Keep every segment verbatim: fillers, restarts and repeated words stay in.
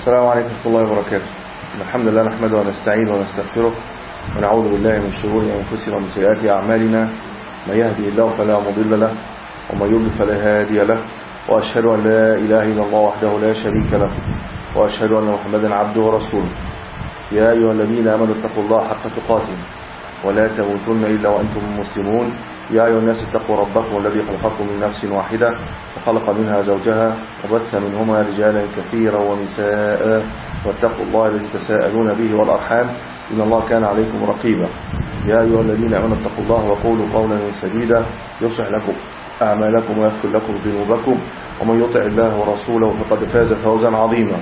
السلام عليكم ورحمة الله وبركاته. الحمد لله نحمده ونستعينه ونستغفره ونعوذ بالله من شرور أنفسنا ومن سيئات أعمالنا. من يهدي الله فلا مضل له ومن يضلل فلا هادي له، وأشهد أن لا إله إلا الله وحده لا شريك له، وأشهد أن محمدا عبده ورسوله. يا أيها الذين آمنوا اتقوا الله حق تقاته ولا تموتن إلا وأنتم مسلمون. يا أيها الناس اتقوا ربكم الذي خلقكم من نفس واحدة وخلق منها زوجها وبث منهما رجالا كثيرا ونساء، واتقوا الله الذي تساءلون به والأرحام إن الله كان عليكم رقيبا. يا أيها الذين آمنوا اتقوا الله وقولوا قولا سديدا يصلح لكم أعمالكم ويغفر لكم ذنوبكم، ومن يطع الله ورسوله فقد فاز فوزا عظيما.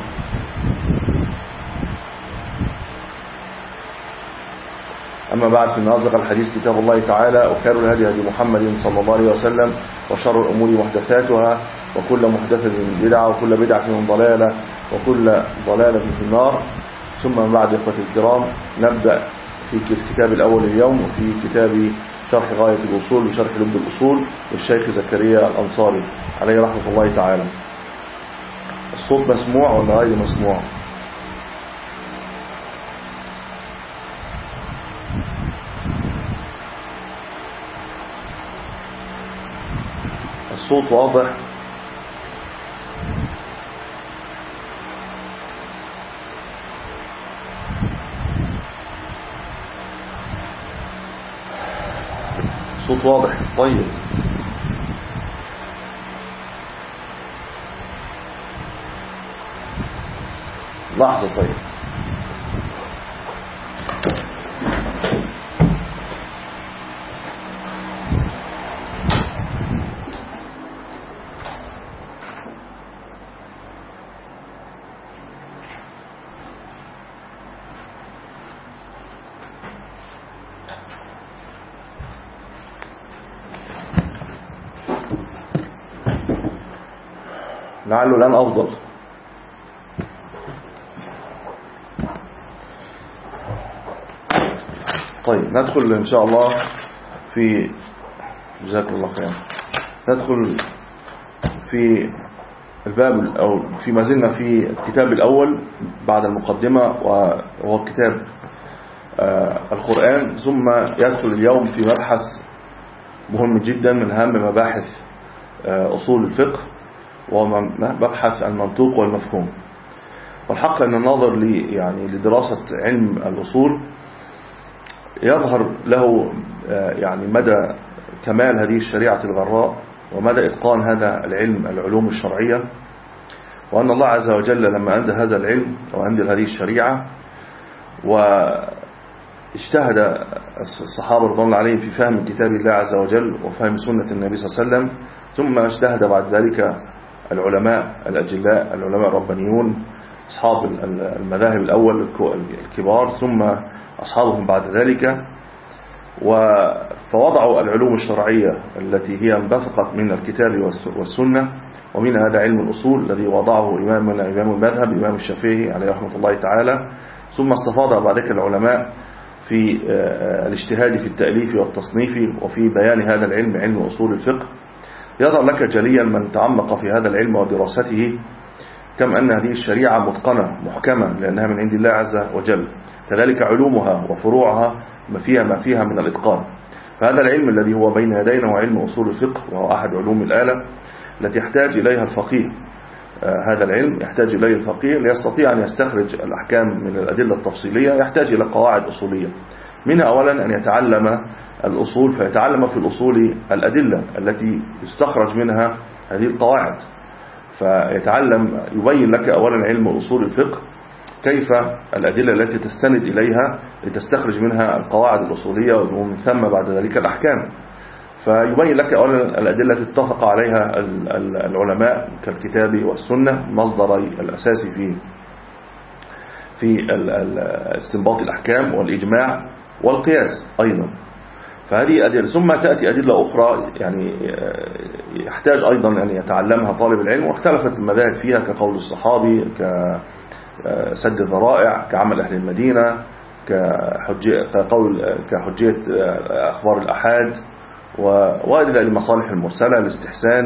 أما بعد، فإن أصدق الحديث كتاب الله تعالى، وخير الهدي هدي محمد صلى الله عليه وسلم، وشر الأمور محدثاتها، وكل محدثة بدعة، وكل بدعة ضلالة، وكل ضلالة في النار. ثم بعد، إخوة الكرام، نبدأ في الكتاب الأول اليوم، وفي كتاب شرح غاية الأصول بشرح لب الأصول للشيخ زكريا الأنصاري عليه رحمة الله تعالى. الصوت مسموع ولا غير مسموع؟ الصوت واضح؟ الصوت واضح. طيب، لحظة. طيب، لعله الآن أفضل. طيب، ندخل إن شاء الله في جزاكم الله خير. ندخل في الباب، أو في ما زلنا في الكتاب الأول بعد المقدمة، وهو كتاب القرآن. ثم يدخل اليوم في مبحث مهم جدا من أهم مباحث أصول الفقه، ومبحث المنطوق والمفهوم. والحق أن الناظر لي يعني لدراسة علم الأصول يظهر له يعني مدى كمال هذه الشريعة الغراء، ومدى إتقان هذا العلم العلوم الشرعية، وأن الله عز وجل لما أنزل هذا العلم وأنزل هذه الشريعة، واجتهد الصحابة رضوان الله عليهم في فهم كتاب الله عز وجل وفهم سنة النبي صلى الله عليه وسلم، ثم اجتهد بعد ذلك العلماء الأجلاء العلماء الربانيون أصحاب المذاهب الأول الكبار، ثم أصحابهم بعد ذلك، فوضعوا العلوم الشرعية التي هي انبثقت من الكتاب والسنة، ومن هذا علم الأصول الذي وضعه إمامنا إمام المذهب إمام الشافعي عليه رحمة الله تعالى. ثم استفاض بعد ذلك العلماء في الاجتهاد في التأليف والتصنيف وفي بيان هذا العلم، علم أصول الفقه. يظهر لك جليا من تعمق في هذا العلم ودراسته كم أن هذه الشريعة متقنة محكمة، لأنها من عند الله عز وجل. كذلك علومها وفروعها ما فيها ما فيها من الإتقان. فهذا العلم الذي هو بين يدينا هو علم أصول الفقه، وهو أحد علوم الآلة التي يحتاج إليها الفقيه. آه هذا العلم يحتاج إليه الفقيه ليستطيع أن يستخرج الأحكام من الأدلة التفصيلية. يحتاج إلى قواعد أصولية، منها أولا أن يتعلم الأصول، فيتعلم في الأصول الأدلة التي يستخرج منها هذه القواعد. فيتعلم يبين لك أولا علم أصول الفقه كيف الأدلة التي تستند إليها لتستخرج منها القواعد الأصولية، ومن ثم بعد ذلك الأحكام. فيبين لك أولا الأدلة التي اتفق عليها العلماء كالكتاب والسنة، مصدري الأساسي في في استنباط الأحكام والإجماع والقياس أيضا. فهذه أدلة. ثم تأتي أدلة أخرى يعني يحتاج أيضا أن يتعلمها طالب العلم، واختلفت المذاهب فيها، كقول الصحابي، كسد الذرائع، كعمل أهل المدينة، كحجية كقول كحجية أخبار الأحاد، وإلى المصالح المرسلة، الاستحسان،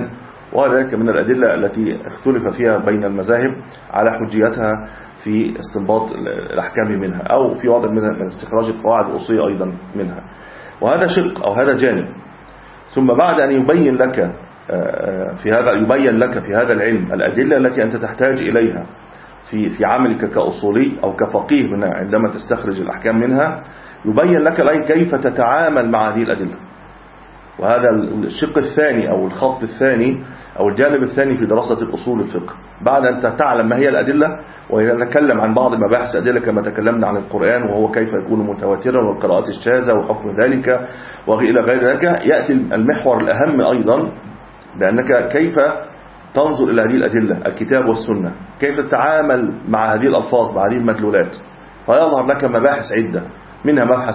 وذلك من الأدلة التي اختلف فيها بين المذاهب على حجيتها في استنباط الأحكام منها، أو في وضع من استخراج القواعد الأصولية أيضا منها. وهذا شق أو هذا جانب. ثم بعد أن يبين لك في هذا يبين لك في هذا العلم الأدلة التي أنت تحتاج إليها في في عملك كأصولي أو كفقيه منها عندما تستخرج الأحكام منها، يبين لك كيف تتعامل مع هذه الأدلة. وهذا الشق الثاني أو الخط الثاني أو الجانب الثاني في دراسة الأصول الفقه. بعد أن تعلم ما هي الأدلة ونتكلم عن بعض مباحث أدلة كما تكلمنا عن القرآن وهو كيف يكون متواترا والقراءات الشاذة وحكم ذلك وإلى غير ذلك، يأتي المحور الأهم أيضا بأنك كيف تنظر إلى هذه الأدلة الكتاب والسنة، كيف تتعامل مع هذه الألفاظ مع هذه المدلولات. فيظهر لك مباحث عدة، منها مبحث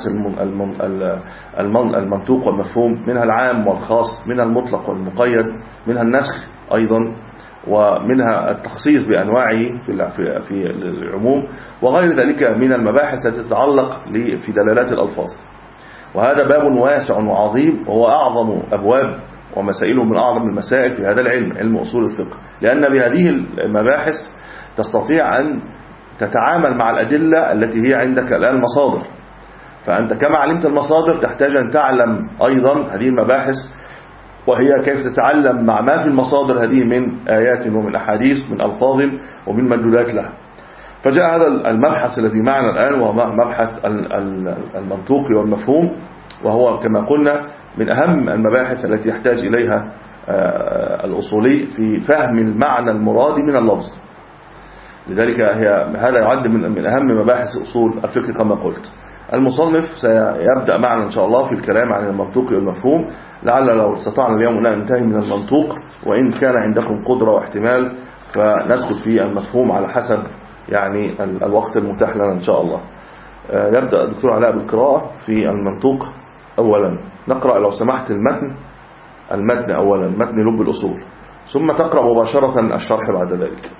المنطوق والمفهوم، منها العام والخاص، منها المطلق والمقيد، منها النسخ أيضا، ومنها التخصيص بأنواعه في العموم، وغير ذلك من المباحث التي تتعلق في دلالات الألفاظ. وهذا باب واسع وعظيم، وهو أعظم أبواب ومسائله من أعظم المسائل في هذا العلم، علم أصول الفقه، لأن بهذه المباحث تستطيع أن تتعامل مع الأدلة التي هي عندك الآن مصادر. فأنت كما علمت المصادر تحتاج أن تعلم أيضا هذه المباحث، وهي كيف تتعلم مع ما في المصادر هذه من آيات ومن أحاديث من ألفاظ ومن مدلولات لها. فجاء هذا المبحث الذي معنا الآن وهو مبحث المنطوق والمفهوم، وهو كما قلنا من أهم المباحث التي يحتاج إليها الأصولي في فهم المعنى المراد من اللفظ. لذلك هي هذا يعد من أهم مباحث أصول الفقه كما قلت. المصنف سيبدأ معنا إن شاء الله في الكلام عن المنطوق والمفهوم، لعل لو استطعنا اليوم أن ننتهي من المنطوق، وإن كان عندكم قدرة واحتمال فندخل في المفهوم على حسب يعني الوقت المتاح لنا إن شاء الله. يبدأ الدكتور علاء بالقراءة في المنطوق. أولا نقرأ لو سمحت المتن المتن أولا متن لب الأصول، ثم تقرأ مباشرة الشرح بعد ذلك.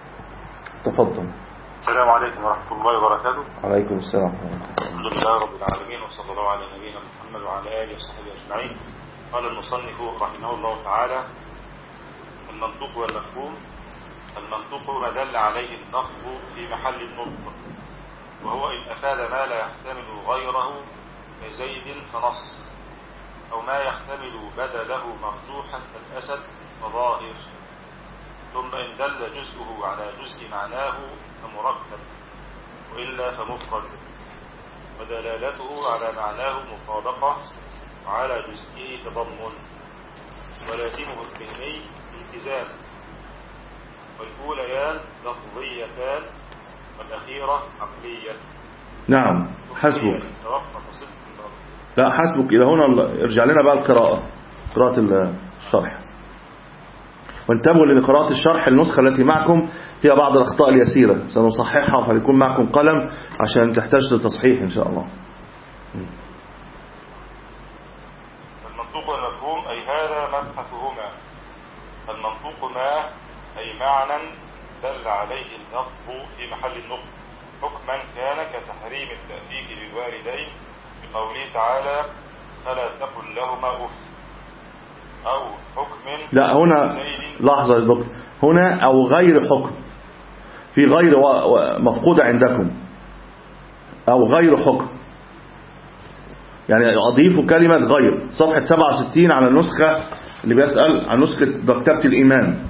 تفضل. السلام عليكم ورحمة الله وبركاته. عليكم السلام. الحمد لله رب العالمين، وصلى الله على نبينا محمد وعلى آله وصحبه أجمعين. قال المصنف رحمه الله تعالى: المنطوق والمفهوم. المنطوق ما دل عليه اللفظ في محل النطق، وهو إن أفاد ما لا يحتمل غيره كزيد فنص، أو ما يحتمل بدله مرجوحا كالأسد فظاهر، ثم إن دل جزءه على جزء معناه فمركب، وإلا فمفرد، ودلالته على معناه مطابقة وعلى جزئه تضمن، ولازمه الفهمي التزام، والأوليان لفظيتان والأخيرة عقلية. نعم حسبك. لا حسبك إلى هنا. ارجع لنا بقى القراءة، قراءة الشرح، وانتبهوا لقراءة الشرح. النسخة التي معكم فيها بعض الأخطاء اليسيرة سنصححها، فليكون معكم قلم عشان تحتاج لتصحيح إن شاء الله. المنطوق والمفهوم أي هذا مبحثهما. المنطوق ما أي معنى دل عليه اللفظ في محل النطق، حكما كان كتحريم التأديب بالوالدين بقوله تعالى: فلا تقل لهما أف، أو حكم. لا هنا لحظة يا دكتور، هنا أو غير حكم، في غير مفقودة عندكم، أو غير حكم، يعني أضيف كلمة غير. صفحة سبعة وستين على النسخة اللي بيسأل عن نسخة مكتبة الإيمان.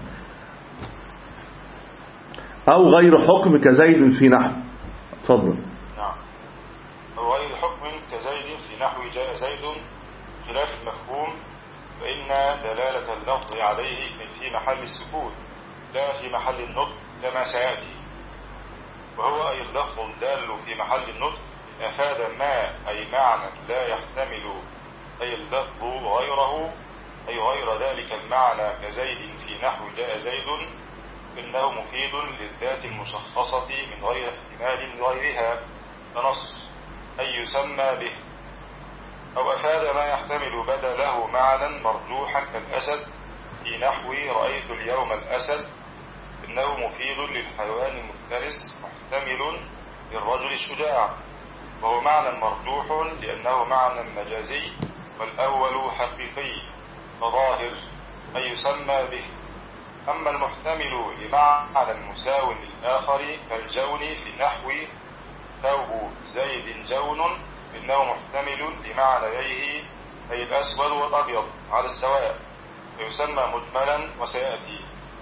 أو غير حكم كزيد في نحو. تفضل. نعم. أو غير حكم كزيد في نحو جاء زيد، خلاف المفهوم، فإن دلالة اللفظ عليه في محل السكوت لا في محل النطق كما سيأتي. وهو أي اللفظ الدال في محل النطق أفاد ما أي معنى لا يحتمل أي اللفظ غيره، أي غير ذلك المعنى كزيد في نحو جاء زيد، إنه مفيد للذات المشخصة من غير احتمال غيرها فنص أي يسمى به. أو أفاد ما يحتمل بدله معنى مرجوحا كالأسد في نحو رأيت اليوم الأسد، إنه مفيد للحيوان المفترس محتمل للرجل الشجاع، وهو معنى مرجوح لأنه معنى مجازي، والأول حقيقي فظاهر أن يسمى به. أما المحتمل لمعنى مساو للآخر كالجون في نحو ثوب زيد جون، إنه محتمل لمعنييه أي الأسود والأبيض على السواء، فيسمى مجملا وسيأتي.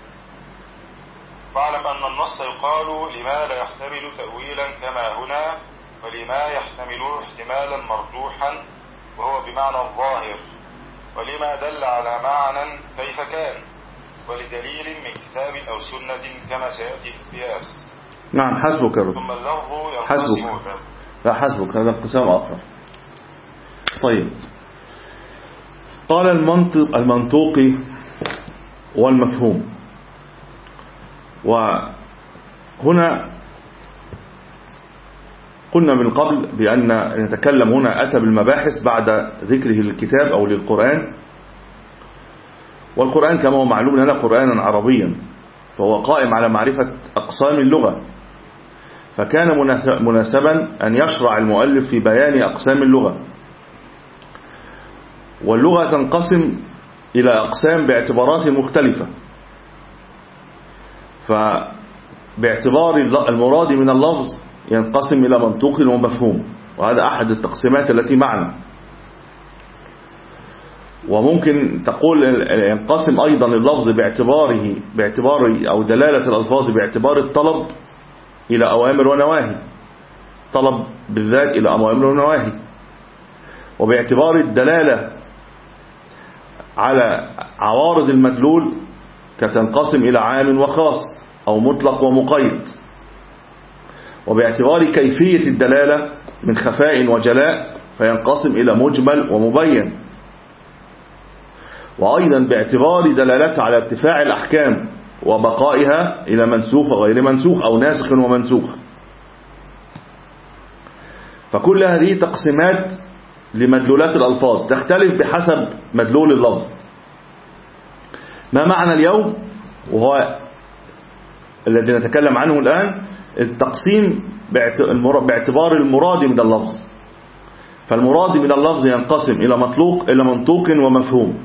واعلم أن النص يقال لما لا يحتمل تأويلا كما هنا، ولما يحتمل احتمالا مرجوحا وهو بمعنى الظاهر، ولما دل على معنى كيف كان، ولدليل من كتاب أو سنة كما سيأتي في القياس. نعم حسبك. ثم اللفظ حسبك لا حسبك هذا انقسام آخر. طيب، قال المنطق المنطوقي والمفهوم. وهنا قلنا من قبل بأن نتكلم هنا أتى بالمباحث بعد ذكره للكتاب أو للقرآن، والقرآن كما هو معلوم لنا قرآنا عربيا، فهو قائم على معرفة أقسام اللغة، فكان مناسبا أن يشرع المؤلف في بيان أقسام اللغة. واللغة تنقسم إلى أقسام باعتبارات مختلفة، فباعتبار المراد من اللفظ ينقسم إلى منطوق ومفهوم، وهذا أحد التقسيمات التي معنا. وممكن تقول ينقسم أيضا اللفظ باعتباره باعتبار أو دلالة الألفاظ باعتبار الطلب إلى أوامر ونواهي، طلب بالذات إلى أوامر ونواهي، وباعتبار الدلالة على عوارض المدلول كتنقسم إلى عام وخاص أو مطلق ومقيد، وباعتبار كيفية الدلالة من خفاء وجلاء فينقسم إلى مجمل ومبين، وأيضا باعتبار دلالته على ارتفاع الأحكام وبقائها إلى منسوخ وغير منسوخ أو ناسخ ومنسوخ. فكل هذه تقسيمات لمدلولات الألفاظ تختلف بحسب مدلول اللفظ. ما معنى اليوم وهو الذي نتكلم عنه الآن التقسيم باعتبار المراد من اللفظ. فالمراد من اللفظ ينقسم إلى مطلوق إلى منطوق ومفهوم.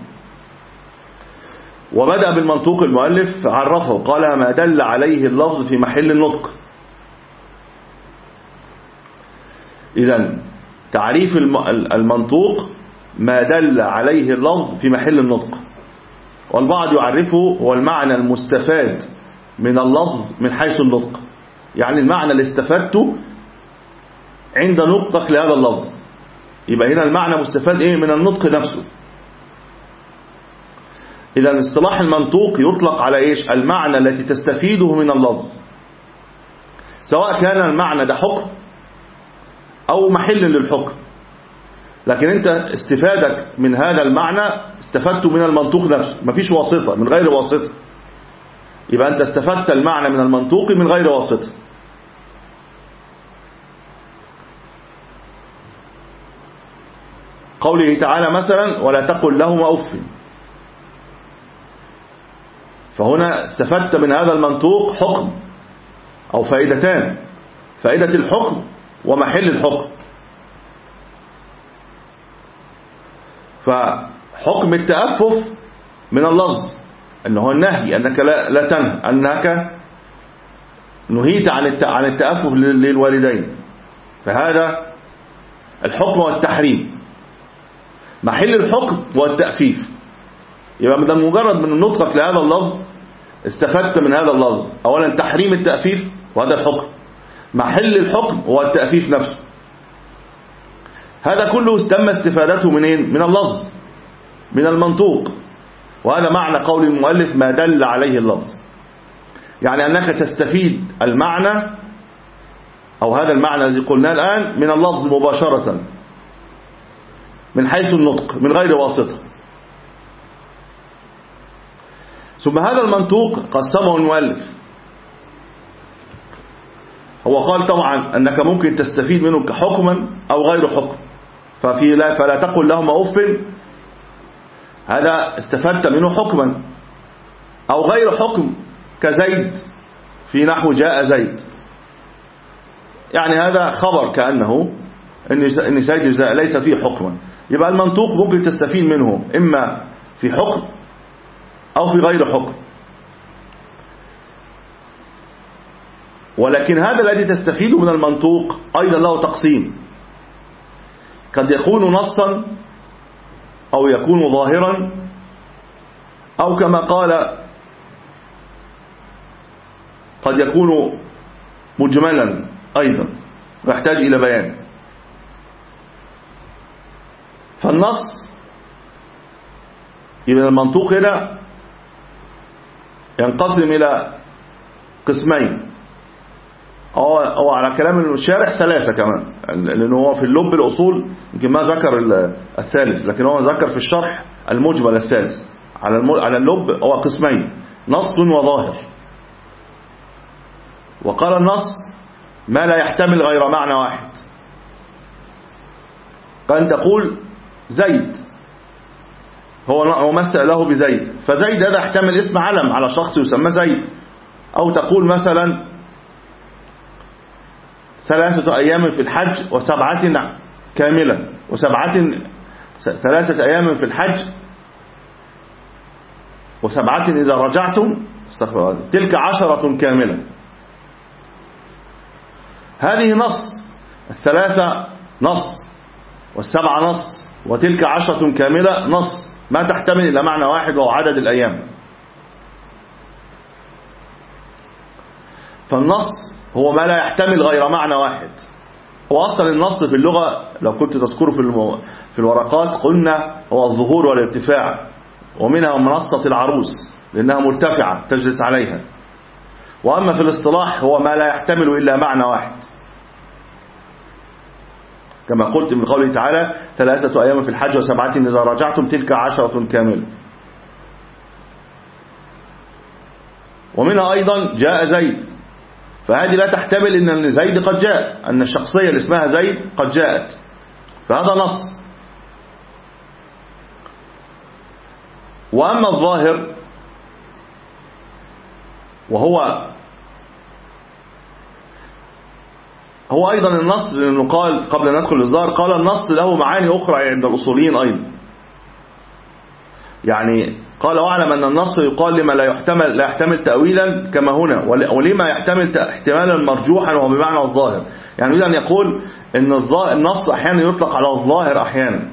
وبدأ بالمنطوق المؤلف عرفه قال ما دل عليه اللفظ في محل النطق. إذن تعريف المنطوق ما دل عليه اللفظ في محل النطق، والبعض يعرفه هو المعنى المستفاد من اللفظ من حيث النطق، يعني المعنى اللي استفدته عند نطقك لهذا اللفظ. يبقى هنا المعنى مستفاد إيه؟ من النطق نفسه. إذا اصطلاح المنطوق يطلق على إيش؟ المعنى التي تستفيده من اللفظ، سواء كان المعنى ده حكم أو محل للحكم، لكن أنت استفادك من هذا المعنى استفدته من المنطوق نفسه، مفيش واسطة، من غير واسطة. يبقى أنت استفدت المعنى من المنطوق من غير واسطة. قوله تعالى مثلا ولا تقل لهما أف، فهنا استفدت من هذا المنطوق حكم أو فائدتان، فائدة الحكم ومحل الحكم. فحكم التأفف من اللفظ أنه النهي، أنك لا, لا تنهى، أنك نهيت عن عن التأفف للوالدين، فهذا الحكم والتحريم. محل الحكم والتأفيف، يبقى من مجرد من نطقك لهذا اللفظ استفدت من هذا اللفظ أولا تحريم التأفيف، وهذا الحكم. محل الحكم هو التأفيف نفسه. هذا كله تم استفادته منين؟ من اللفظ، من المنطوق. وهذا معنى قول المؤلف ما دل عليه اللفظ، يعني أنك تستفيد المعنى أو هذا المعنى الذي قلناه الآن من اللفظ مباشرة من حيث النطق من غير واسطة. ثم هذا المنطوق قسمه المؤلف. هو قال طبعا أنك ممكن تستفيد منه كحكما أو غير حكم، ففي لا فلا تقل لهما أف، هذا استفدت منه حكما، أو غير حكم كزيد في نحو جاء زيد، يعني هذا خبر كأنه إن زيد ليس فيه حكما. يبقى المنطوق ممكن تستفيد منه إما في حكم أو في غير حكم. ولكن هذا الذي تستفيد من المنطوق أيضا له تقسيم، قد يكون نصا أو يكون ظاهرا، أو كما قال قد يكون مجملا أيضا ويحتاج إلى بيان. فالنص إذا المنطوق هنا ينقسم إلى قسمين، أو, أو على كلام الشارح ثلاثة كمان، لأنه هو في اللب الأصول يمكن ما ذكر الثالث، لكن هو ذكر في الشرح المجمل الثالث. على على اللب هو قسمين، نص وظاهر. وقال النص ما لا يحتمل غير معنى واحد، كأن تقول زيد هو مثل له بزيد، فزيد هذا يحتمل اسم علم على شخص يسمى زيد. أو تقول مثلا ثلاثة أيام في الحج وسبعة كاملة، وسبعة ثلاثة أيام في الحج وسبعة إذا رجعتم تلك عشرة كاملة. هذه نص، الثلاثة نص والسبعة نص وتلك عشرة كاملة نص، ما تحتمل إلا معنى واحد وهو عدد الأيام. فالنص هو ما لا يحتمل غير معنى واحد. هو أصلا النص في اللغة لو كنت تذكره في المو... في الورقات قلنا هو الظهور والارتفاع، ومنها منصة العروس لأنها مرتفعة تجلس عليها. وأما في الاصطلاح هو ما لا يحتمل إلا معنى واحد، كما قلت من قوله تعالى ثلاثة أيام في الحج وسبعة إذا رجعتم تلك عشرة كاملة. ومنها أيضا جاء زيد، فهذه لا تحتمل أن زيد قد جاء، أن الشخصية اللي اسمها زيد قد جاءت، فهذا نص. وأما الظاهر وهو هو أيضا النص، لأنه قال قبل أن ندخل الظاهر قال النص له معاني أخرى عند الأصوليين أيضا. يعني قال واعلم أن النص يقال لما لا يحتمل لا يحتمل تأويلا كما هنا، ولما يحتمل احتمالا مرجوحا وهو بمعنى الظاهر. يعني يريد أن يقول أن النص أحيانا يطلق على الظاهر، أحيانا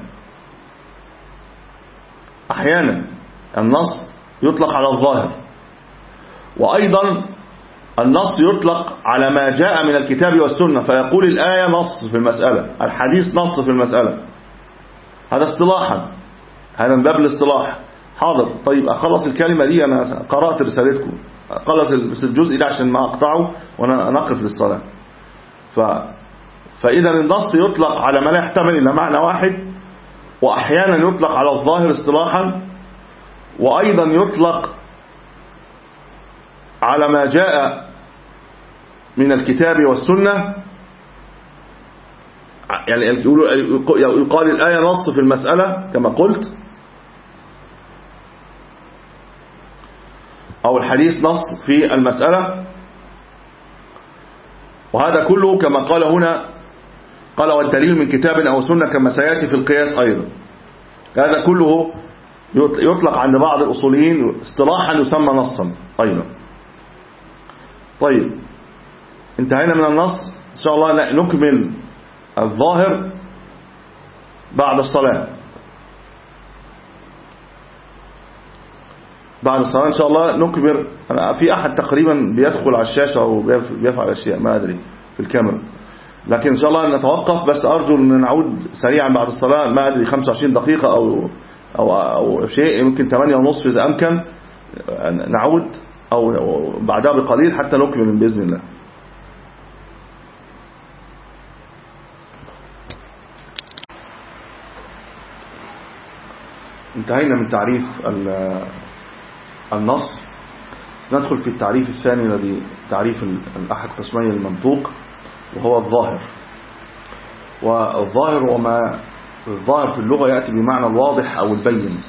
أحيانا النص يطلق على الظاهر، وأيضا النص يطلق على ما جاء من الكتاب والسنة، فيقول الآية نص في المسألة، الحديث نص في المسألة. هذا اصطلاحا، هذا من باب الاصطلاح. حاضر، طيب أخلص الكلمة دي، أنا قرأت رسالتكم، أخلص الجزء ده عشان ما أقطعه وأنا نقف للصلاة. ف... فإذا النص يطلق على ما لا يحتمل إلا معنى واحد، وأحيانا يطلق على الظاهر اصطلاحا، وأيضا يطلق على ما جاء من الكتاب والسنة. يعني يقال الآية نص في المسألة كما قلت، أو الحديث نص في المسألة. وهذا كله كما قال هنا، قال والدليل من كتاب أو سنة كما سيأتي في القياس أيضا. هذا كله يطلق عند بعض الأصوليين اصطلاحا يسمى نصا أيضا. طيب انتهينا من النص، إن شاء الله نكمل الظاهر بعد الصلاة. بعد الصلاة إن شاء الله نكبر. في أحد تقريبا بيدخل على الشاشة أو بيفعل أشياء ما أدري في الكاميرا، لكن إن شاء الله نتوقف. بس أرجو أن نعود سريعا بعد الصلاة، ما أدري خمسة وعشرين دقيقة أو أو أو شيء، يمكن ثمانية ونصف إذا أمكن نعود، أو بعدها بقليل حتى نكمل بإذن الله. انتهينا من تعريف النص، ندخل في التعريف الثاني الذي تعريف الأحد قسمي المنطوق، وهو الظاهر. والظاهر هو ما الظاهر في اللغة يأتي بمعنى الواضح أو البين،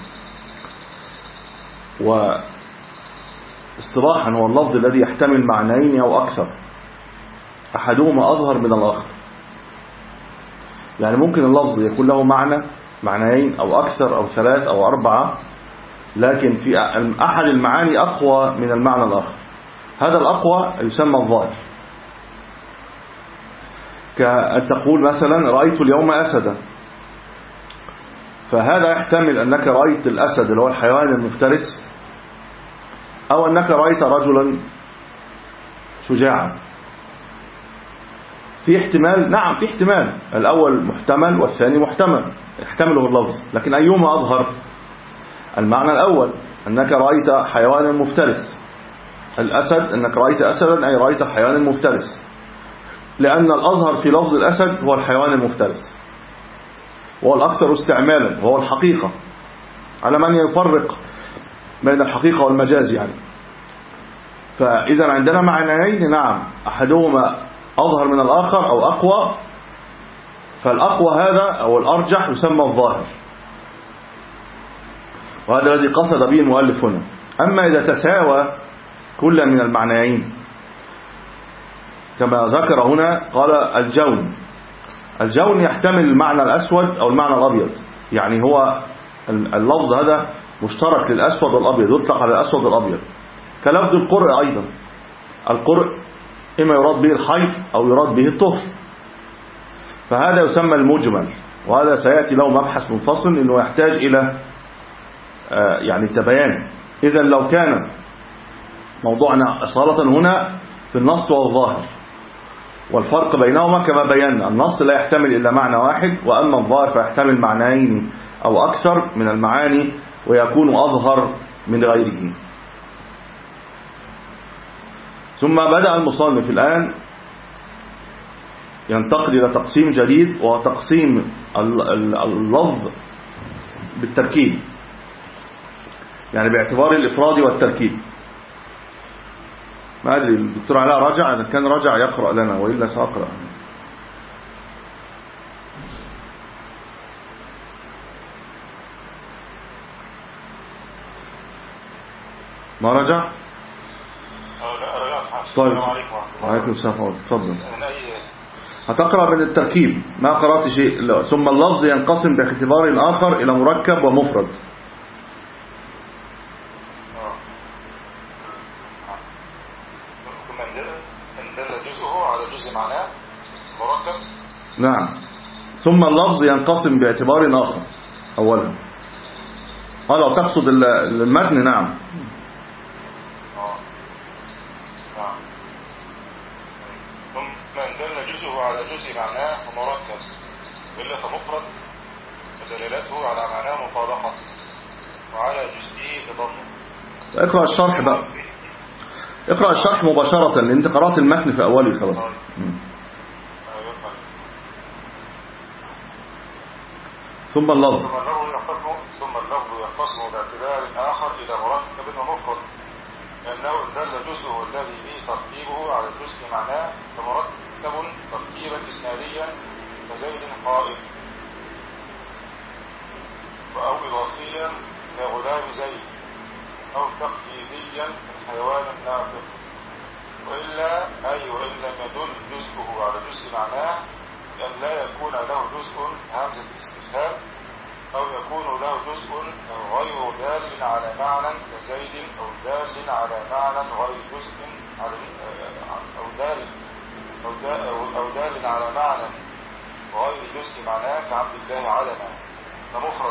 واصطلاحا هو اللفظ الذي يحتمل معنيين أو أكثر، أحدهما أظهر من الآخر. يعني ممكن اللفظ يكون له معنى معنيين أو أكثر أو ثلاث أو أربعة، لكن في أحد المعاني أقوى من المعنى الآخر. هذا الأقوى يسمى الظاهر، كأن تقول مثلا رأيت اليوم أسدا، فهذا يحتمل أنك رأيت الأسد اللي هو الحيوان المفترس، أو أنك رأيت رجلا شجاعا. في احتمال، نعم في احتمال، الأول محتمل والثاني محتمل يحتمله اللفظ، لكن أيهما أظهر؟ المعنى الأول أنك رأيت حيوانا مفترس، الأسد أنك رأيت أسدا أي رأيت حيوانا مفترس، لأن الأظهر في لفظ الأسد هو الحيوان المفترس، وهو الأكثر استعمالا وهو الحقيقة، على من يفرق بين الحقيقة والمجاز يعني. فإذا عندنا معنيين، نعم أحدهما أظهر من الآخر أو أقوى، فالأقوى هذا أو الأرجح يسمى الظاهر، وهذا الذي قصد به المؤلف هنا. أما إذا تساوى كل من المعنيين كما ذكر هنا، قال الجون، الجون يحتمل المعنى الأسود أو المعنى الأبيض، يعني هو اللفظ هذا مشترك للأسود والأبيض، يطلق على الأسود والأبيض، كلفظ القرء أيضا. القرء إما يراد به الحيض أو يراد به الطهر، فهذا يسمى المجمل، وهذا سيأتي له مبحث منفصل إنه يحتاج إلى يعني تبيان. إذا لو كان موضوعنا أصالة هنا في النص والظاهر، والفرق بينهما كما بينا، النص لا يحتمل إلا معنى واحد، وأما الظاهر فيحتمل معنيين أو أكثر من المعاني ويكون أظهر من غيره. ثم بدأ المصنف الآن ينتقل إلى تقسيم جديد، وهو تقسيم اللفظ بالتركيب، يعني باعتبار الإفراد والتركيب. ما أدري الدكتور علاء رجع، إذا كان رجع يقرأ لنا وإلا سأقرأ. ما رجع؟ طيب، وعليكم السلام، تفضل. هتقرأ من التركيب، ما قرأت شيء. ثم اللفظ ينقسم باعتبار آخر إلى مركب ومفرد. نعم. ثم اللفظ ينقسم باعتبار آخر أولا. اه لو تقصد المتن، نعم. ثم إن دل جزءه على جزء معناه ومركب إلا فمفرد ودلالته على معناه مطابقة وعلى جزئه تضمن. اقرأ الشرح بقى، اقرأ الشرح مباشرة، لأن انت قرأت المتن في أوله خلاص. ثم اللفظ ثم اللفظ ينقسم ثم اللفظ ينقسم باعتبار آخر إلى مركب ومفرد، لأنه إن دل جزءه الذي به تركيبه على الجزء معناه فمركب تركيبا إسناديا كزيد قائم، أو إضافيا كغلام زيد، أو تقييديا كالحيوان الناطق. وإلا أي وإن لم يدل جزءه على جزء معناه، أن لا يكون له جزء همزة استفهام، أو يكون له جزء غير دال على معنى كزيد، أو دال على معنى غير جزء أو دال أو دال, أو دال على معنى غير جزء معناه كعبد الله علما فمفرد.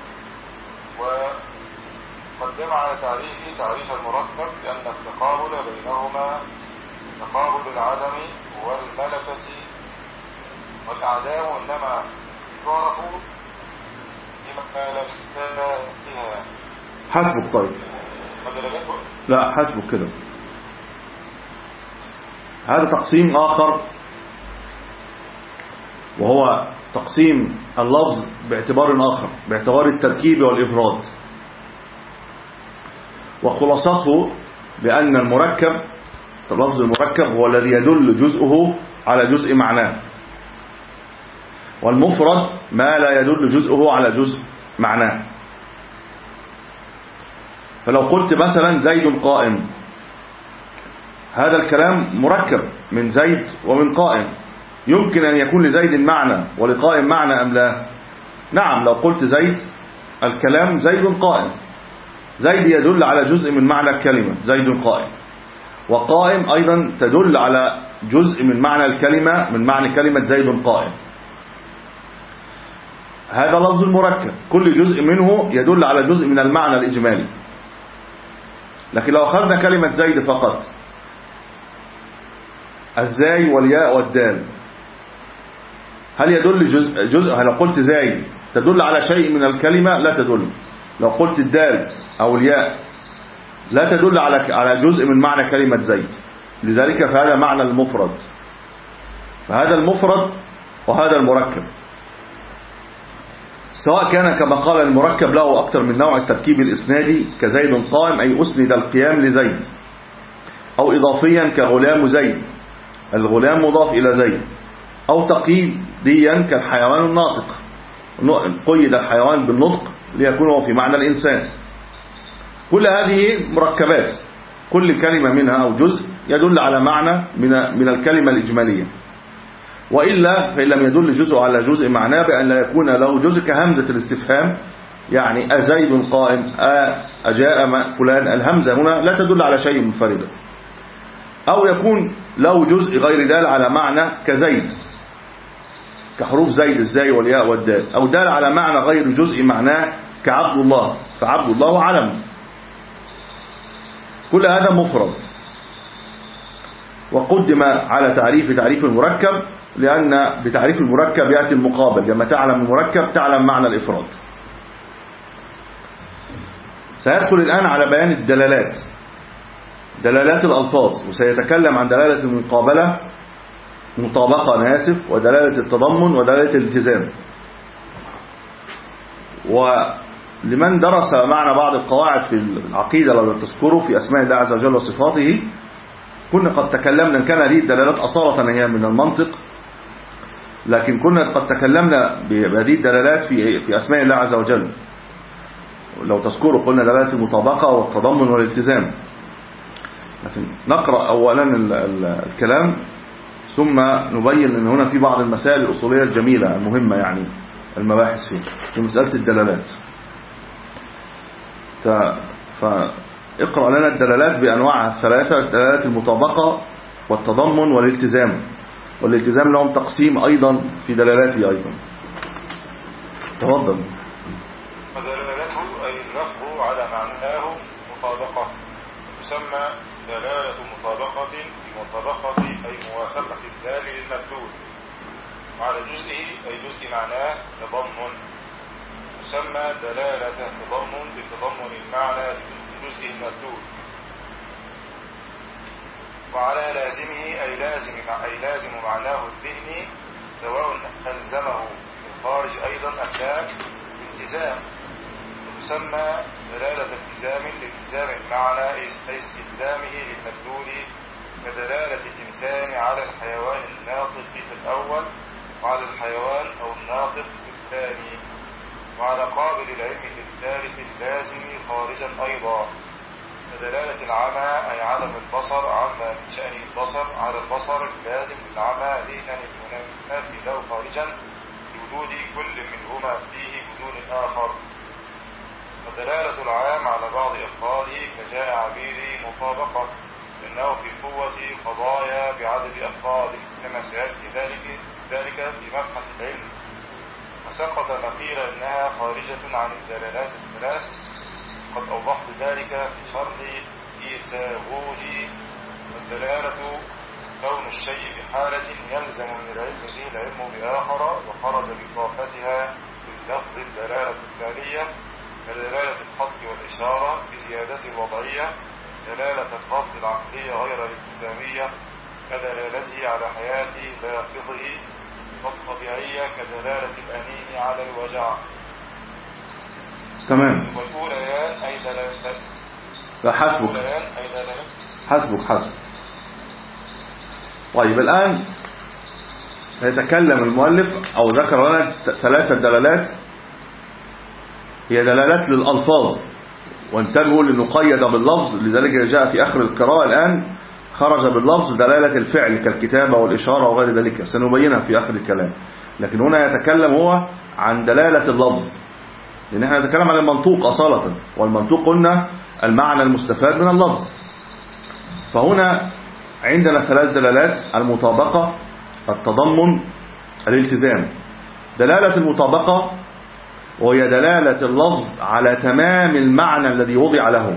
وقدم على تعريفه تعريف المركب لأن التقابل بينهما تقابل العدم والملكة، والأعدام إنما تعرفوا بمكالفتها. حسبك. طيب لا حسبك كده. هذا تقسيم آخر، وهو تقسيم اللفظ باعتبار آخر، باعتبار التركيب والإفراد. وخلاصته بأن المركب، اللفظ المركب هو الذي يدل جزءه على جزء معناه، والمفرد ما لا يدل جزءه على جزء معناه. فلو قلت مثلا زيد قائم، هذا الكلام مركب من زيد ومن قائم، يمكن أن يكون لزيد معنى ولقائم معنى أم لا؟ نعم، لو قلت زيد الكلام زيد قائم، زيد يدل على جزء من معنى الكلمة، زيد قائم. وقائم أيضا تدل على جزء من معنى الكلمة، من معنى كلمة زيد قائم. هذا لفظ مركب، كل جزء منه يدل على جزء من المعنى الإجمالي. لكن لو أخذنا كلمة زيد فقط، الزاي والياء والدال، هل يدل جزء جزء لو قلت زاي تدل على شيء من الكلمة؟ لا تدل. لو قلت الدال أو الياء لا تدل على على جزء من معنى كلمة زيد. لذلك فهذا معنى المفرد، فهذا المفرد وهذا المركب، سواء كان كما قال المركب له أكثر من نوع، التركيب الإسنادي كزيد قائم أي أسند القيام لزيد، أو إضافيا كغلام زيد، الغلام مضاف إلى زيد، أو تقييديا كالحيوان الناطق، قيد الحيوان بالنطق ليكون هو في معنى الإنسان. كل هذه مركبات، كل كلمة منها أو جزء يدل على معنى من من الكلمة الإجمالية. وإلا فإن لم يدل جزء على جزء معناه بأن لا يكون له جزء كهمزة الاستفهام، يعني أزيد قائم، أجاء فلان، الهمزة هنا لا تدل على شيء منفردا. أو يكون له جزء غير دال على معنى كزيد، كحروف زيد الزاي والياء والدال، أو دال على معنى غير جزء معناه كعبد الله، فعبد الله علم. كل هذا مفرد، وقدم على تعريف تعريف المركب، لأن بتعريف المركب يأتي المقابل، لما تعلم المركب تعلم معنى الإفراد. سيدخل الآن على بيان الدلالات، دلالات الألفاظ، وسيتكلم عن دلالة المقابلة، مطابقة أنا آسف، ودلالة التضمن، ودلالة الالتزام. ولمن درس معنا بعض القواعد في العقيدة لو تذكروا في أسماء الله عز وجل وصفاته، كنا قد تكلمنا، إن كان هذه الدلالات أصالة هي من المنطق، لكن كنا قد تكلمنا بهذه الدلالات في في أسماء الله عز وجل. لو تذكروا قلنا دلالة المطابقة والتضمن والالتزام. لكن نقرأ أولا الكلام ثم نبين أن هنا في بعض المسائل الأصولية الجميلة المهمة، يعني المباحث فيه في مسألة الدلالات. فاقرأ لنا الدلالات بأنواعها الثلاثة، دلالات المطابقة والتضمن والالتزام، والالتزام لهم تقسيم أيضا في دلالاته أيضا. تفضل. ودلالته أي اللفظ على معناه مطابقة، تسمى دلالة مطابقة بمطابقة أي موافقة الدال للمدلول، وعلى جزئه أي جزء معناه تضمن، تسمى دلالة تضمن بتضمن المعنى لجزء المدلول. وعلى لازمه أي لازم أي لازم معناه الذهني، سواء ألزمه الخارج أيضا أم لا التزام، تسمى دلالة التزام لالتزام المعنى أي استلزامه للمدلول، كدلالة الإنسان على الحيوان الناطق في الأول، وعلى الحيوان أو الناطق في الثاني، وعلى قابل العلم في الثالث اللازم خارجا أيضا، كدلالة العمى أي عدم البصر عما من شأن البصر على البصر اللازم للعمى ذهنا المنافي له خارجا لوجود كل منهما فيه بدون الآخر. ودلالة العام على بعض أفراده كجاء عبيدي مطابقة، إنه في قوة قضايا بعدد أفراده، كما سيأتي ذلك ذلك في مبحث العلم. فسقط ما قيل إنها خارجة عن الدلالات الثلاث، قد أوضحت ذلك في شرح إيساغوجي. والدلالة كون الشيء بحالة يلزم من العلم به العلم بآخر، وخرج بإضافتها باللفظ الدلالة الثانية، كدلالة الخط والإشارة بزيادة الوضعية، دلالة الرفض العقلية غير الالتزامية، كدلالته على حياة لافظه، والطبيعية كدلالة الأنين على الوجع. تمام. والأوليان أي دلالة لا حسبك حسبك حسبك طيب الآن سيتكلم المؤلف أو ذكر لنا ثلاثة دلالات هي دلالات للألفاظ، وانتبهوا لنقيد باللفظ، لذلك جاء في آخر القراءة الآن خرج باللفظ دلالة الفعل كالكتابة والإشارة وغير ذلك، سنبينها في آخر الكلام. لكن هنا يتكلم هو عن دلالة اللفظ، لأن احنا نتكلم عن المنطوق أصالة، والمنطوق قلنا المعنى المستفاد من اللفظ. فهنا عندنا ثلاث دلالات: المطابقة، التضمن، الالتزام. دلالة المطابقة وهي دلالة اللفظ على تمام المعنى الذي وضع له.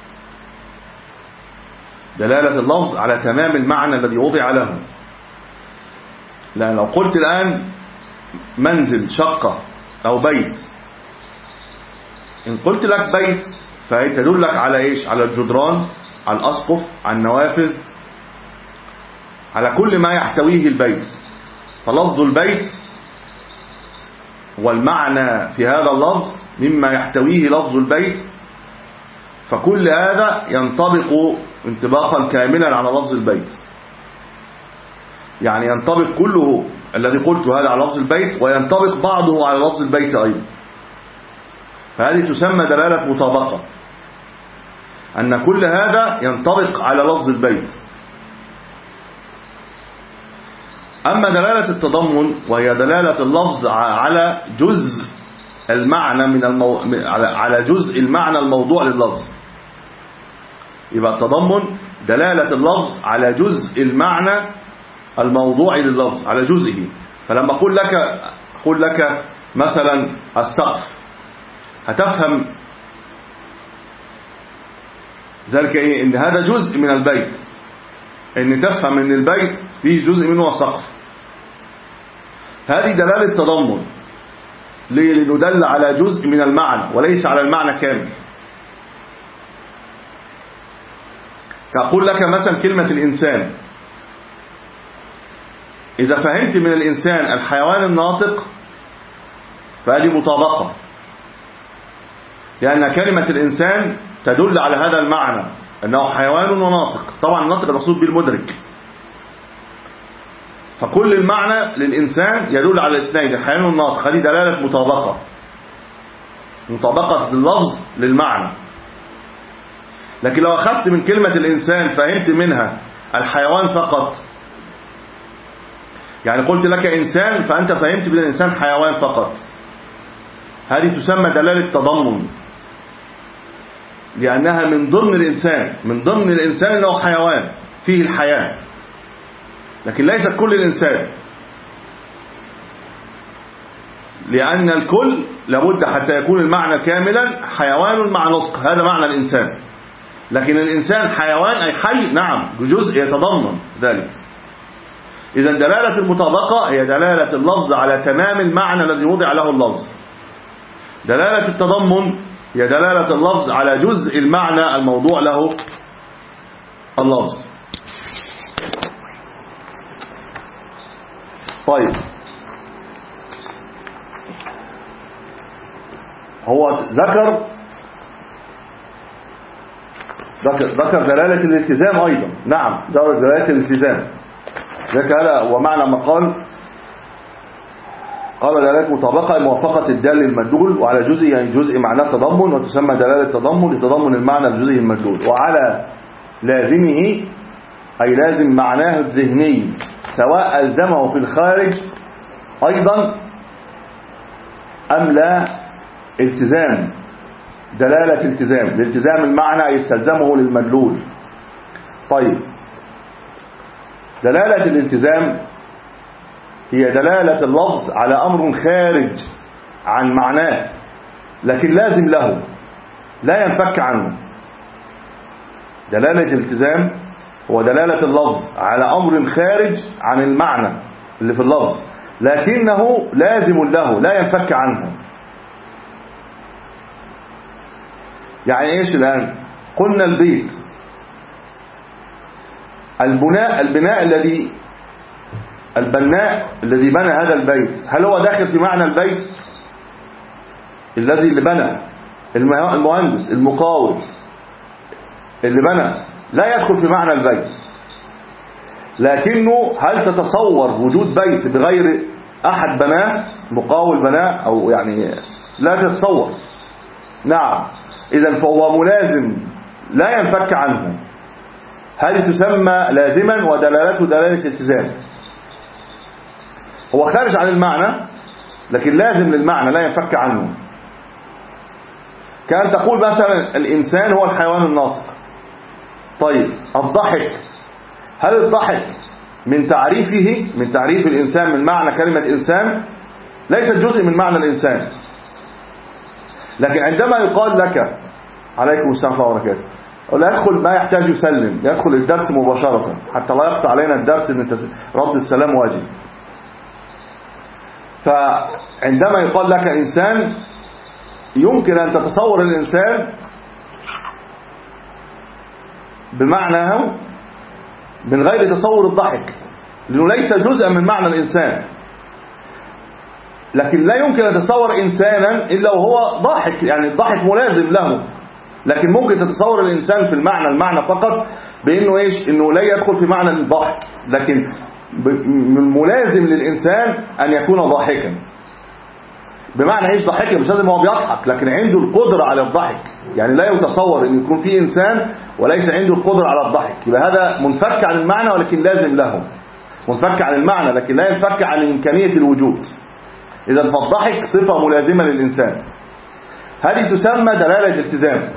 دلالة اللفظ على تمام المعنى الذي وضع له. لأن لو قلت الآن منزل، شقة أو بيت، إن قلت لك بيت فهي تدلك على إيش؟ على الجدران، على الأسقف، على النوافذ، على كل ما يحتويه البيت. فلفظ البيت والمعنى في هذا اللفظ مما يحتويه لفظ البيت، فكل هذا ينطبق انطباقا كاملا على لفظ البيت. يعني ينطبق كله الذي قلته هذا على لفظ البيت، وينطبق بعضه على لفظ البيت أيضا. فهذه تسمى دلالة مطابقة، أن كل هذا ينطبق على لفظ البيت. أما دلالة التضمن وهي دلالة اللفظ على جزء المعنى من المو... على جزء المعنى الموضوع لللفظ. يبقى التضمن دلالة اللفظ على جزء المعنى الموضوع لللفظ، على جزئه. فلما أقول لك أقول لك مثلا السقف، هتفهم ذلك إيه؟ إن هذا جزء من البيت، إن تفهم إن البيت فيه جزء منه السقف. هذه دلالة تضمن. ليه؟ لندل على جزء من المعنى وليس على المعنى كامل. كأقول لك مثلا كلمة الإنسان، إذا فهمت من الإنسان الحيوان الناطق فهذه مطابقة، لأن كلمة الإنسان تدل على هذا المعنى أنه حيوان وناطق. طبعا الناطق المقصود بالمدرك، فكل المعنى للإنسان يدل على الاثنين، الحيوان والناطق. هذه دلالة مطابقة، مطابقة اللفظ للمعنى. لكن لو أخذت من كلمة الإنسان فهمت منها الحيوان فقط، يعني قلت لك إنسان فأنت فهمت من الإنسان حيوان فقط، هذه تسمى دلالة تضمن، لأنها من ضمن الإنسان، من ضمن الإنسان أنه حيوان فيه الحياة، لكن ليست كل الإنسان، لأن الكل لابد حتى يكون المعنى كاملا حيوان مع نطق، هذا معنى الإنسان. لكن الإنسان حيوان أي حي، نعم، جزء يتضمن ذلك. إذا دلالة المطابقة هي دلالة اللفظ على تمام المعنى الذي وضع له اللفظ. دلالة التضمن هي دلالة اللفظ على جزء المعنى الموضوع له اللفظ. طيب، هو ذكر ذكر, ذكر دلالة الالتزام أيضا. نعم، دلالة الالتزام ذكر، ومعنى ما قال قال دلالة مطابقة موافقة الدال للمدلول، وعلى جزء يعني جزء معناه تضمن، وتسمى دلالة تضمن لتضمن المعنى الجزئي المدلول. وعلى لازمه أي لازم معناه الذهني، سواء ألزمه في الخارج أيضا أم لا، التزام، دلالة التزام، لالتزام المعنى يستلزمه للمدلول. طيب، دلالة الالتزام هي دلالة اللفظ على أمر خارج عن معناه لكن لازم له، لا ينفك عنه. دلالة الالتزام هو دلالة اللفظ على أمر خارج عن المعنى اللي في اللفظ لكنه لازم له، لا ينفك عنه. يعني ايش الآن؟ قلنا البيت، البناء البناء الذي البناء الذي بنى هذا البيت، هل هو داخل في معنى البيت؟ الذي اللي بنى، المهندس المقاول اللي بنى لا يدخل في معنى البيت، لكنه هل تتصور وجود بيت بغير أحد بناه، مقاول بناه، أو يعني لا تتصور؟ نعم. إذن فهو ملازم لا ينفك عنه، هذه تسمى لازما، ودلالته دلالة التزام. هو خارج عن المعنى لكن لازم للمعنى لا ينفك عنه. كأن تقول مثلا الإنسان هو الحيوان الناطق. طيب الضحك، هل الضحك من تعريفه من تعريف الإنسان من معنى كلمة إنسان؟ ليست جزء من معنى الإنسان. لكن عندما يقال لك عليكم السلام ورحمة الله وبركاته، ولا يدخل ما يحتاج يسلم، يدخل الدرس مباشرة حتى لا يقطع علينا الدرس ان رد السلام واجب. فعندما يقال لك إنسان يمكن أن تتصور الإنسان بمعناه من غير تصور الضحك، لأنه ليس جزءا من معنى الإنسان. لكن لا يمكن أن تتصور إنسانا إلا وهو ضاحك، يعني الضحك ملازم له. لكن ممكن تتصور الإنسان في المعنى المعنى فقط بأنه إيش؟ إنه لا يدخل في معنى الضحك، لكن ملازم للإنسان أن يكون ضاحكا. بمعنى إيش ضحكا؟ مش لازم هو بيضحك، لكن عنده القدرة على الضحك. يعني لا يتصور أن يكون في إنسان وليس عنده القدرة على الضحك، يبقى هذا منفك عن المعنى ولكن لازم له. منفك عن المعنى لكن لا ينفك عن إمكانية الوجود. إذا فالضحك صفة ملازمة للإنسان. هذه تسمى دلالة التزام.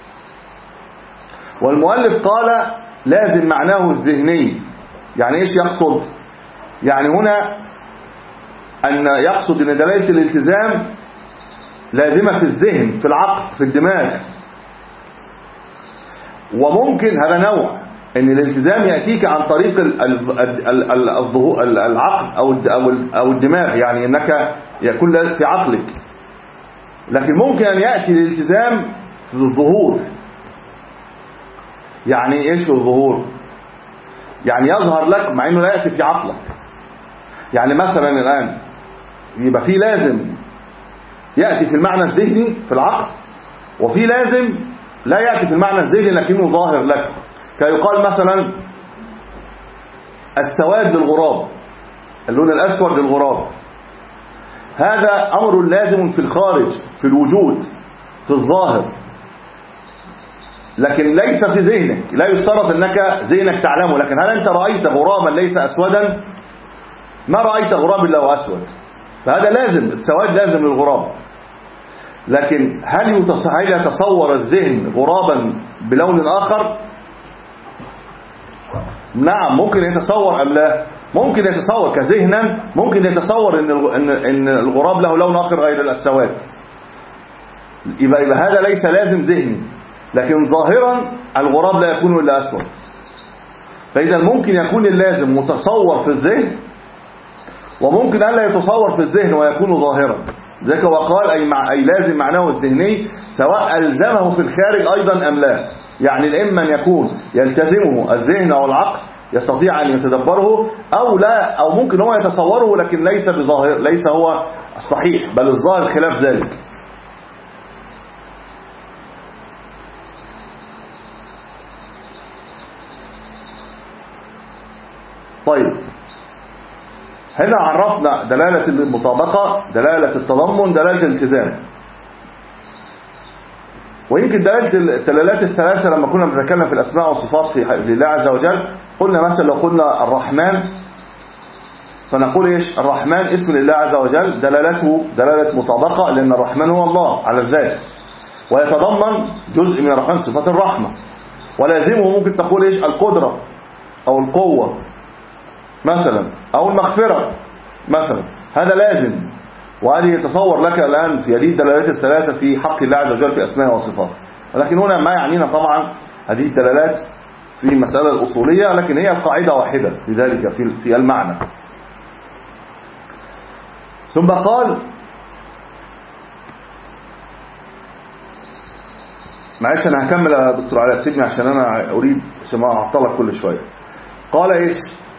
والمؤلف قال لازم معناه الذهني. يعني إيش يقصد؟ يعني هنا أن يقصد أن دلالة الالتزام لازمة في الذهن، في العقل، في الدماغ. وممكن هذا نوع أن الالتزام يأتيك عن طريق العقل أو الدماغ، يعني أنك يكون في عقلك. لكن ممكن أن يأتي الالتزام في الظهور. يعني إيش الظهور؟ يعني يظهر لك مع أنه لا يأتي في عقلك. يعني مثلا الآن يبقى في لازم يأتي في المعنى الذهني في العقل، وفي لازم لا يأتي في المعنى الذهني لكنه ظاهر لك. كيقال مثلا السواد للغراب، اللون الأسود للغراب، هذا أمر لازم في الخارج، في الوجود، في الظاهر، لكن ليس في ذهنك. لا يشترط أنك ذهنك تعلمه. لكن هل أنت رأيت غرابا ليس أسودا؟ ما رأيت غراب إلا وأسود، فهذا لازم، السواد لازم للغراب. لكن هل يتصور الذهن غرابا بلون آخر؟ نعم ممكن يتصور أم لا؟ ممكن يتصور كذهنا، ممكن يتصور إن إن الغراب له لون آخر غير السواد. يبقى يبقى هذا ليس لازم ذهني، لكن ظاهرا الغراب لا يكون إلا أسود. فإذا ممكن يكون اللازم متصور في الذهن، وممكن أن لا يتصور في الذهن ويكون ظاهرا. ذلك وقال أي, مع أي لازم معناه الذهني سواء ألزمه في الخارج أيضا أم لا. يعني إما أن يكون يلتزمه الذهن أو العقل يستطيع أن يتدبره، أو لا، أو ممكن هو يتصوره لكن ليس بظاهر، ليس هو الصحيح، بل الظاهر خلاف ذلك. طيب هنا عرفنا دلالة المطابقة، دلالة التضمن، دلالة الالتزام. ويمكن دلالة الدلالات الثلاثة لما كنا بنتكلم في الأسماء والصفات في لله عز وجل، قلنا مثلا لو قلنا الرحمن فنقول إيش؟ الرحمن اسم لله عز وجل دلالته دلالة مطابقة، لأن الرحمن هو الله على الذات، ويتضمن جزء من الرحمن صفة الرحمة. ولازمه ممكن تقول إيش؟ القدرة أو القوة مثلا، أو المغفرة مثلا، هذا لازم. وهذه يتصور لك الآن في هذه الدلالات الثلاثة في حق الله عز وجل في أسماء وصفاته. ولكن هنا ما يعنينا طبعا هذه الدلالات في المسألة الأصولية، لكن هي قاعدة واحدة لذلك في في المعنى. ثم قال معلش أنا هكمل يا دكتور علاء، سيبني عشان أنا أريد عشان ما أعطلك كل شوية. قال إيش؟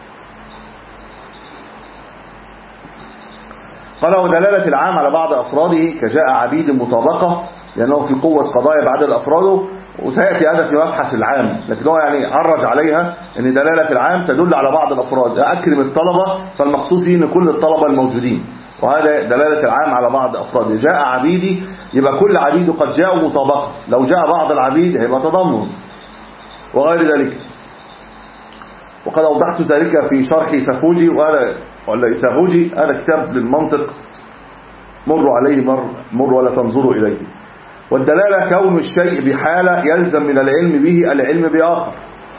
قال ودلالة العام على بعض أفراده كجاء عبيد مطابقة، لأنه في قوة قضايا بعدد أفراده، وسيأتي هذا في مبحث العام، لكن هو يعني عرج عليها أن دلالة العام تدل على بعض الأفراد. أكرم الطلبة فالمقصود فيه أن كل الطلبة الموجودين، وهذا دلالة العام على بعض أفراده. جاء عبيدي يبقى كل عبيد قد جاءوا مطابقة، لو جاء بعض العبيد هيبقى تضمن وغير ذلك. وقد أوضحت ذلك في شرح سفوجي، وهذا ولا سفوجي هذا كتاب للمنطق، مروا عليه مر, مر ولا تنظروا إليه. والدلالة كون الشيء بحالة يلزم من العلم به العلم بآخر.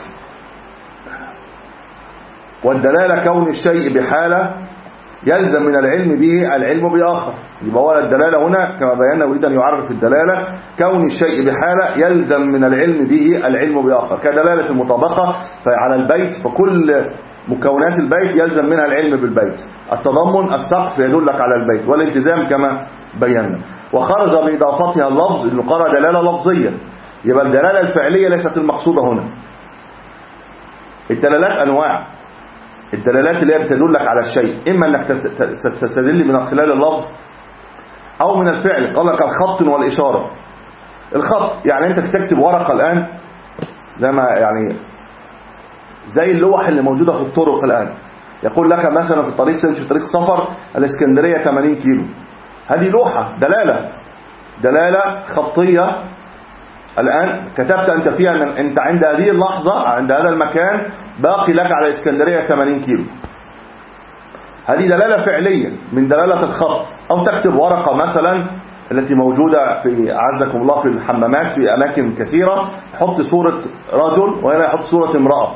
والدلالة كون الشيء بحالة يلزم من العلم به العلم بآخر. يبقى هو الدلالة هنا كما بينا يريد أن يعرف الدلالة كون الشيء بحالة يلزم من العلم به العلم بآخر، كدلالة المطابقة على البيت، فكل مكونات البيت يلزم منها العلم بالبيت. التضمن السقف يدلك على البيت، والالتزام كما بينا. وخرج بإضافتها اللفظ إنه قرأ دلالة لفظية، يبقى الدلالة الفعلية ليست المقصودة هنا. الدلالات أنواع، الدلالات اللي هي بتدلك على الشيء، إما أنك تستدل من خلال اللفظ أو من الفعل. قال لك الخط والإشارة. الخط يعني أنت تكتب ورقة الآن زي ما يعني زي اللوح اللي موجودة في الطرق الآن، يقول لك مثلا في الطريق تمشي في طريق سفر الإسكندرية ثمانين كيلو، هذه لوحة دلالة دلالة خطية. الآن كتبت أنت فيها أن أنت عند هذه اللحظة عند هذا المكان باقي لك على إسكندرية ثمانين كيلو، هذه دلالة فعلية من دلالة الخط. أو تكتب ورقة مثلا التي موجودة في أعزكم الله في الحمامات في أماكن كثيرة، حط صورة رجل وهنا يحط صورة امرأة،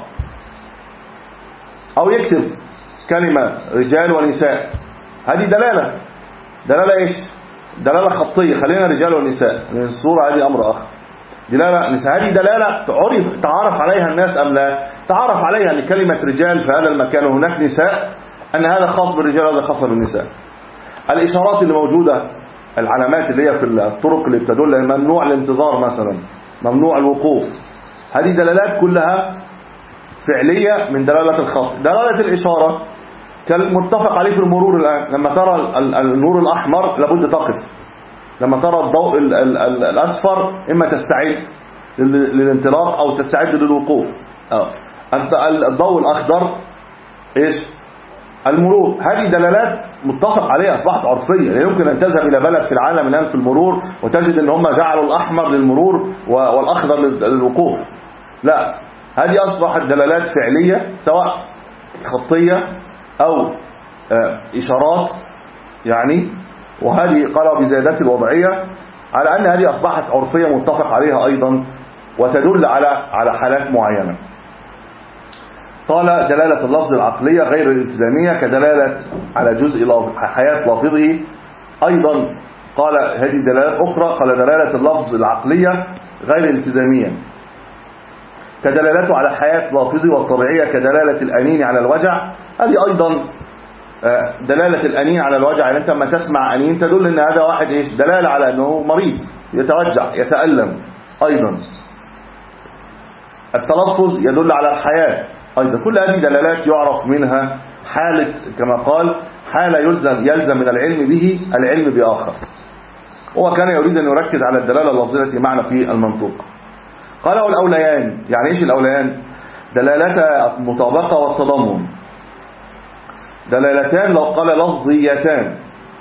أو يكتب كلمة رجال ونساء، هذه دلالة دلالة إيش؟ دلالة خطية. خلينا رجال ونساء، الصورة هذه أمر آخر. دلالة نساء هذه دلالة تعرف تعرف عليها الناس أم لا؟ تعرف عليها أن كلمة رجال في هذا المكان وهناك نساء، أن هذا خاص بالرجال وهذا خاص بالنساء. الإشارات اللي موجودة، العلامات اللي هي في الطرق اللي بتدل ممنوع الانتظار مثلا، ممنوع الوقوف، هذه دلالات كلها فعلية من دلالة الخط. دلالة الإشارة كالمتفق عليه في المرور الآن، لما ترى النور الأحمر لابد تقف، لما ترى الضوء الأصفر إما تستعد للانطلاق أو تستعد للوقوف. الضوء الأخضر إيش؟ المرور. هذه دلالات متفق عليها، أصبحت عرفية. لا يمكن أن تذهب إلى بلد في العالم الآن في المرور وتجد أن هم جعلوا الأحمر للمرور والأخضر للوقوف، لا، هذه أصبحت دلالات فعلية سواء خطية أو إشارات يعني. وهذه قالوا بزيادات الوضعية على أن هذه أصبحت عرفية متفق عليها أيضا وتدل على على حالات معينة. قال دلالة اللفظ العقلية غير الالتزامية كدلالة على جزء حياة لافظه. أيضا قال هذه دلالات أخرى، قال دلالة اللفظ العقلية غير الالتزامية كدلالته على حياة لافظه والطبيعية كدلالة الأنين على الوجع. هذه أيضا دلالة الأنين على الوجع، يعني أنت لما تسمع أنين تدل أن هذا واحد إيش؟ دلالة على أنه مريض يتوجع يتألم. أيضا التلفظ يدل على الحياة أيضا. كل هذه دلالات يعرف منها حالة، كما قال حالة يلزم يلزم من العلم به العلم بآخر. هو كان يريد أن يركز على الدلالة اللفظية التي معنى في المنطوق. قالوا الأوليان، يعني إيش الأوليان؟ دلالة المطابقة والتضمن، دلالتان لو قال لفظيتان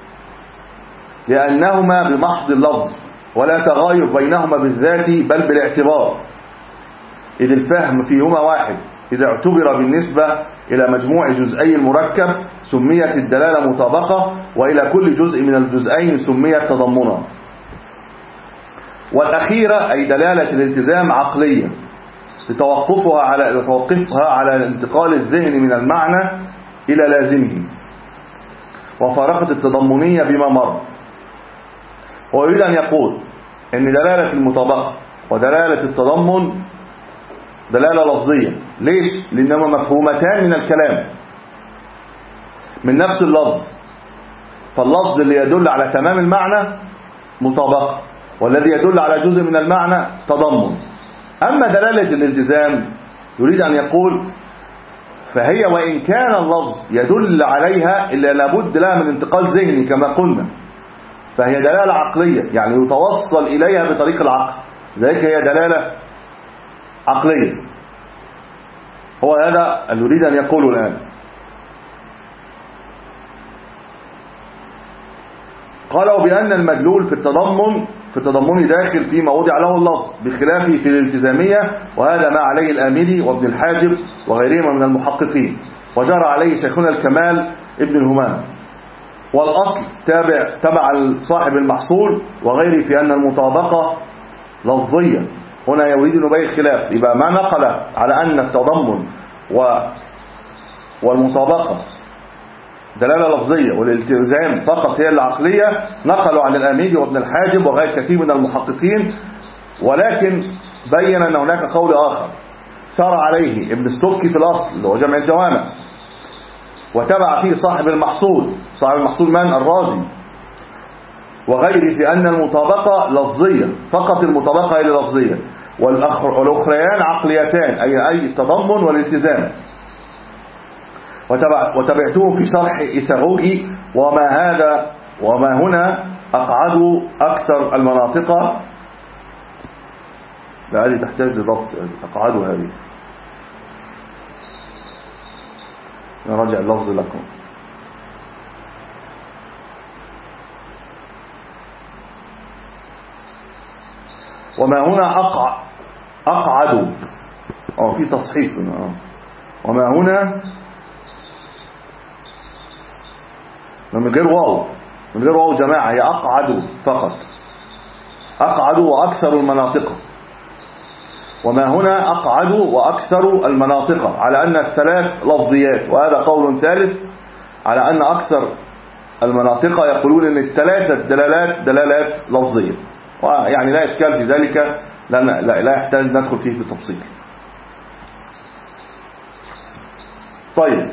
لأنهما بمحض اللفظ ولا تغاير بينهما بالذات بل بالاعتبار، إذ الفهم فيهما واحد. إذا اعتبر بالنسبة إلى مجموع جزئي المركب سميت الدلالة مطابقة، وإلى كل جزء من الجزئين سميت تضمنا. والأخيرة أي دلالة الالتزام عقلية لتوقفها على لتوقفها على انتقال الذهن من المعنى إلى لازمه، وفارقة التضمنية بما مر. ويريد أن يقول أن دلالة المطابقة ودلالة التضمن دلالة لفظية. ليش؟ لأنهما مفهومتان من الكلام من نفس اللفظ، فاللفظ اللي يدل على تمام المعنى مطابقة، والذي يدل على جزء من المعنى تضمن. أما دلالة الالتزام يريد أن يقول فهي وإن كان اللفظ يدل عليها إلا لابد لها من انتقال ذهني كما قلنا، فهي دلالة عقلية يعني يتوصل إليها بطريق العقل، ذلك هي دلالة عقلية. هو هذا اللي يريد أن يقوله الآن. قالوا بأن المدلول في التضمن في التضمن داخل فيما وضع له اللفظ بخلافه في الالتزامية، وهذا ما عليه الآملي وابن الحاجب وغيرهما من المحققين، وجرى عليه شيخنا الكمال ابن الهمام. والأصل تابع تبع صاحب المحصول وغيره في أن المطابقة لفظية. هنا يريد أن يبين خلاف، يبقى ما نقل على أن التضمن و والمطابقة دلالة لفظية والالتزام فقط هي العقلية نقلوا عن الآميدي وابن الحاجب وغير كثير من المحققين، ولكن بين أن هناك قول آخر سار عليه ابن السبكي في الأصل اللي هو جمع الجوامع، وتبع فيه صاحب المحصول. صاحب المحصول من؟ الرازي وغيره في أن المطابقة لفظية فقط، المطابقة هي لفظية، والأخريان عقليتان أي أي التضمن والالتزام. وتبع وتبعته في شرح إساغوجي وما هذا وما هنا أقعدوا أكثر المناطق. لا هذه تحتاج لضبط، أقعدوا هذه نرجع اللفظ لكم. وما هنا أقع أقعدوا أو في تصحيف هنا. وما هنا من غير واو، من غير واو جماعة، هي أقعدوا فقط، أقعدوا وأكثر المناطق. وما هنا أقعدوا وأكثر المناطق على أن الثلاث لفظيات، وهذا قول ثالث على أن أكثر المناطق يقولون أن الثلاثة دلالات دلالات لفظية، يعني لا إشكال في ذلك، لأن لا يحتاج ندخل فيه في التفصيل. طيب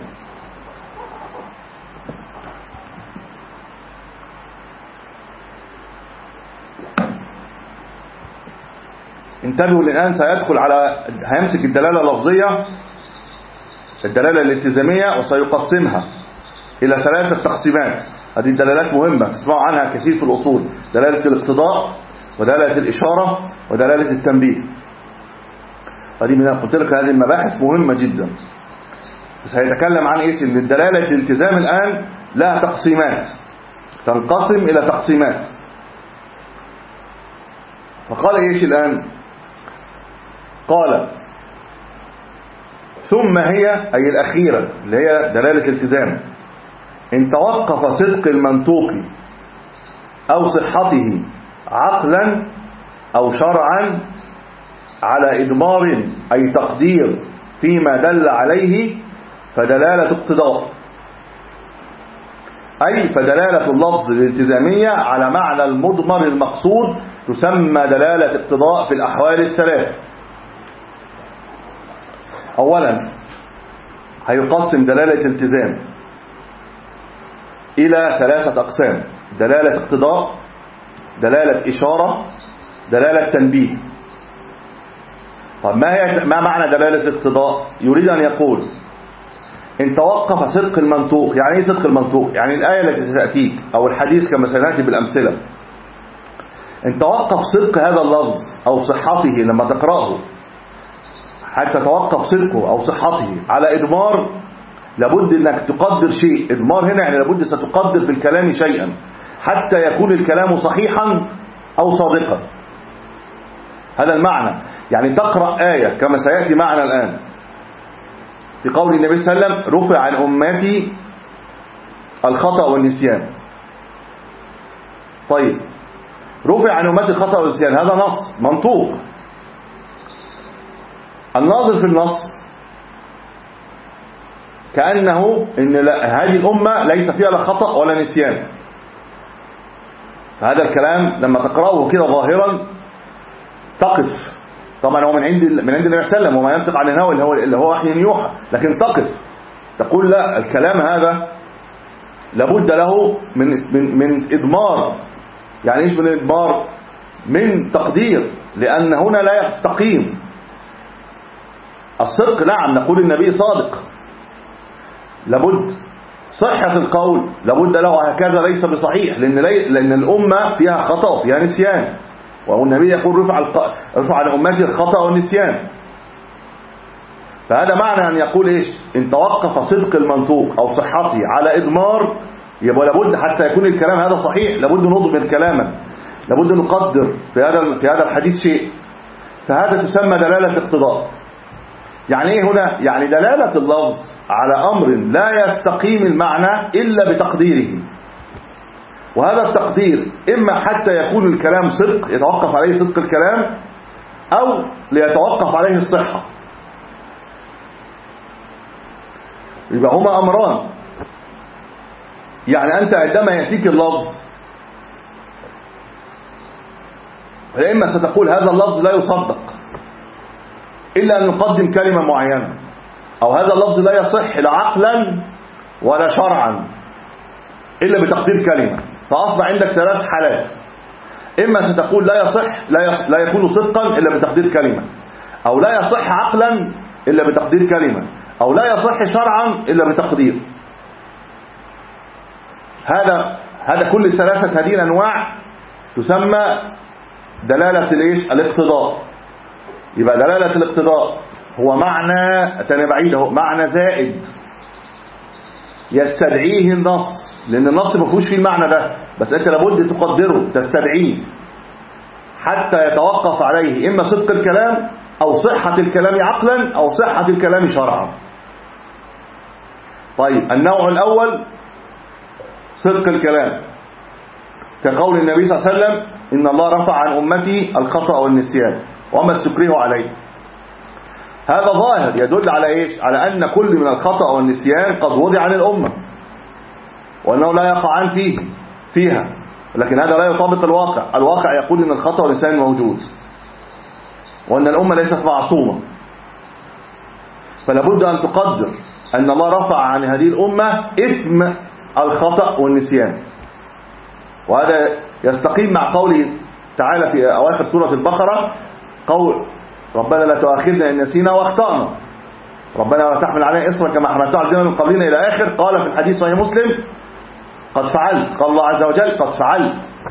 انتبهوا الآن، سيدخل على هيمسك الدلالة اللفظية الدلالة الالتزامية وسيقسمها إلى ثلاثة تقسيمات. هذه الدلالات مهمة تسمعوا عنها كثير في الأصول: دلالة الاقتضاء ودلالة الإشارة ودلالة التنبيه. هذه من قلت لك هذه المباحث مهمة جدا. بس هيتكلم عن إيش؟ إن الدلالة الالتزام الآن لها تقسيمات، تنقسم إلى تقسيمات. فقال إيش الآن؟ قال ثم هي أي الأخيرة اللي هي دلالة الالتزام إن توقف صدق المنطوق أو صحته عقلا أو شرعا على إدمار أي تقدير فيما دل عليه فدلالة اقتضاء، أي فدلالة اللفظ الالتزامية على معنى المضمر المقصود تسمى دلالة اقتضاء في الأحوال الثلاث. أولا هيقسم دلالة التزام إلى ثلاثة أقسام: دلالة اقتضاء، دلالة إشارة، دلالة تنبيه. طب ما هي ما معنى دلالة الاقتضاء؟ يريد أن يقول إن توقف صدق المنطوق. يعني إيه صدق المنطوق؟ يعني الآية التي ستأتيك أو الحديث كما سنأتي بالأمثلة، إن توقف صدق هذا اللفظ أو صحته لما تقرأه، حتى توقف صدقه أو صحته على إدمار، لابد أنك تقدر شيء. إدمار هنا يعني لابد ستقدر في الكلام شيئا حتى يكون الكلام صحيحا أو صادقا. هذا المعنى. يعني تقرأ آية كما سيأتي معنا الآن في قول النبي صلى الله عليه وسلم: رفع عن أمتي الخطأ والنسيان. طيب رفع عن أمتي الخطأ والنسيان، هذا نص منطوق. الناظر في النص كأنه إن هذه الأمة ليس فيها لا خطأ ولا نسيان. فهذا الكلام لما تقرأه كده ظاهرا تقف. طبعا هو من عند من عند النبي صلى الله عليه وسلم وما ينطق عن الهوى اللي هو اللي هو وحي يوحى، لكن تقف تقول لا، الكلام هذا لابد له من من من إدمار. يعني ايش من إدمار؟ من تقدير، لأن هنا لا يستقيم الصدق. نعم نقول النبي صادق، لابد صحة القول لابد له، هكذا ليس بصحيح، لأن لأن الأمة فيها خطأ وفيها نسيان، والنبي يقول رفع رفع عن أمتي الخطأ والنسيان. فهذا معنى أن يقول إيش؟ إن توقف صدق المنطوق أو صحته على إدمار، يبقى لابد حتى يكون الكلام هذا صحيح لابد نضمن كلاما، لابد نقدر في هذا في هذا الحديث شيء. فهذا تسمى دلالة اقتضاء. يعني إيه هنا؟ يعني دلالة اللفظ على أمر لا يستقيم المعنى إلا بتقديره. وهذا التقدير إما حتى يكون الكلام صدق يتوقف عليه صدق الكلام، أو ليتوقف عليه الصحة. يبقى هما أمران. يعني أنت عندما يأتيك اللفظ فإما ستقول هذا اللفظ لا يصدق إلا أن نقدم كلمة معينة، أو هذا اللفظ لا يصح لا عقلا ولا شرعا إلا بتقدير كلمة. فأصبح عندك ثلاث حالات: إما ستقول لا يصح لا, يص... لا يكون صدقا إلا بتقدير كلمة، أو لا يصح عقلا إلا بتقدير كلمة، أو لا يصح شرعا إلا بتقدير. هذا هذا كل الثلاثة هذه الأنواع تسمى دلالة الإيش؟ الاقتضاء. يبقى دلالة الاقتضاء هو معنى أنا بعيده معنى زائد يستدعيه النص، لأن النص ما فيهوش فيه المعنى ده، بس أنت لابد تقدره تستدعيه حتى يتوقف عليه إما صدق الكلام أو صحة الكلام عقلا أو صحة الكلام شرعا. طيب النوع الأول صدق الكلام، كقول النبي صلى الله عليه وسلم: إن الله رفع عن أمتي الخطأ والنسيان وما استكرهوا عليه. هذا ظاهر يدل على إيش؟ على أن كل من الخطأ والنسيان قد وضع عن الأمة وأنه لا يقعان فيه فيها، لكن هذا لا يطابق الواقع. الواقع يقول أن الخطأ والنسيان موجود وأن الأمة ليست معصومة. فلابد أن تقدر أن الله رفع عن هذه الأمة إثم الخطأ والنسيان، وهذا يستقيم مع قوله تعالى في أواخر سورة البقرة: قول ربنا لا تؤاخذنا إن نسينا واخطأنا، ربنا لا تحمل علينا إصرا كما حملته على الذين من قبلنا إلى آخر. قال في الحديث صحيح مسلم: قد فعلت. قال الله عز وجل: قد فعلت.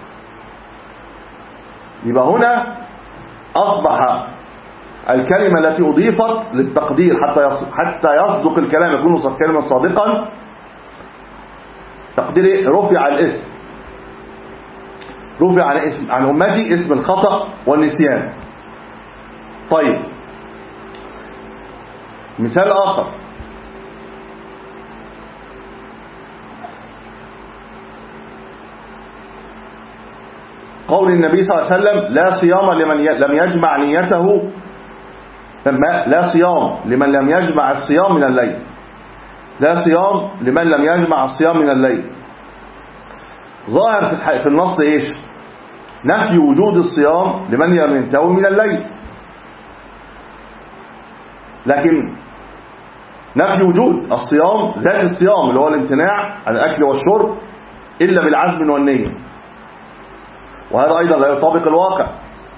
يبقى هنا أصبح الكلمة التي أضيفت للتقدير حتى حتى يصدق الكلام، يكون كلمة صادقا، تقدير رفع الاسم، رفع عن اسم عن أمتي اسم الخطأ والنسيان. طيب مثال آخر: قول النبي صلى الله عليه وسلم: لا صيام لمن لم يجمع نيته، لا صيام لمن لم يجمع الصيام من الليل، لا صيام لمن لم يجمع الصيام من الليل. ظاهر في النص إيش؟ نفي وجود الصيام لمن لم ينتهي من الليل، لكن نفي وجود الصيام ذات الصيام اللي هو الامتناع عن الأكل والشرب إلا بالعزم والنية، وهذا أيضا لا يطابق الواقع،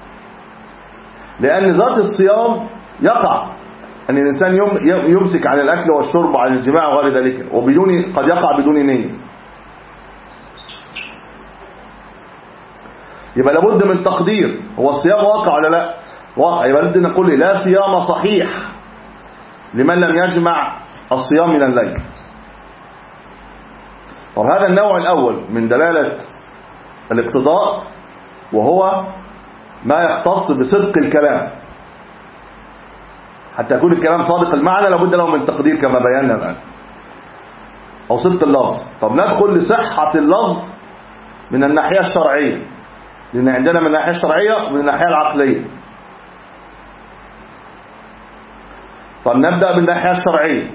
لأن ذات الصيام يقع أن الإنسان يمسك عن الأكل والشرب وعن الجماع وغير ذلك، وبدون قد يقع بدون نية. يبقى لابد من تقدير هو الصيام واقع ولا لا واقع. يبقى لابد نقول لا صيام صحيح لمن لم يجمع الصيام من الليل. طب هذا النوع الأول من دلالة الاقتضاء، وهو ما يختص بصدق الكلام. حتى يكون الكلام صادق المعنى لابد له من تقدير كما بينا الآن، أو صدق اللفظ. طب ندخل لصحة اللفظ من الناحية الشرعية، لأن عندنا من الناحية الشرعية ومن الناحية العقلية. طب نبدأ بالناحية الشرعية.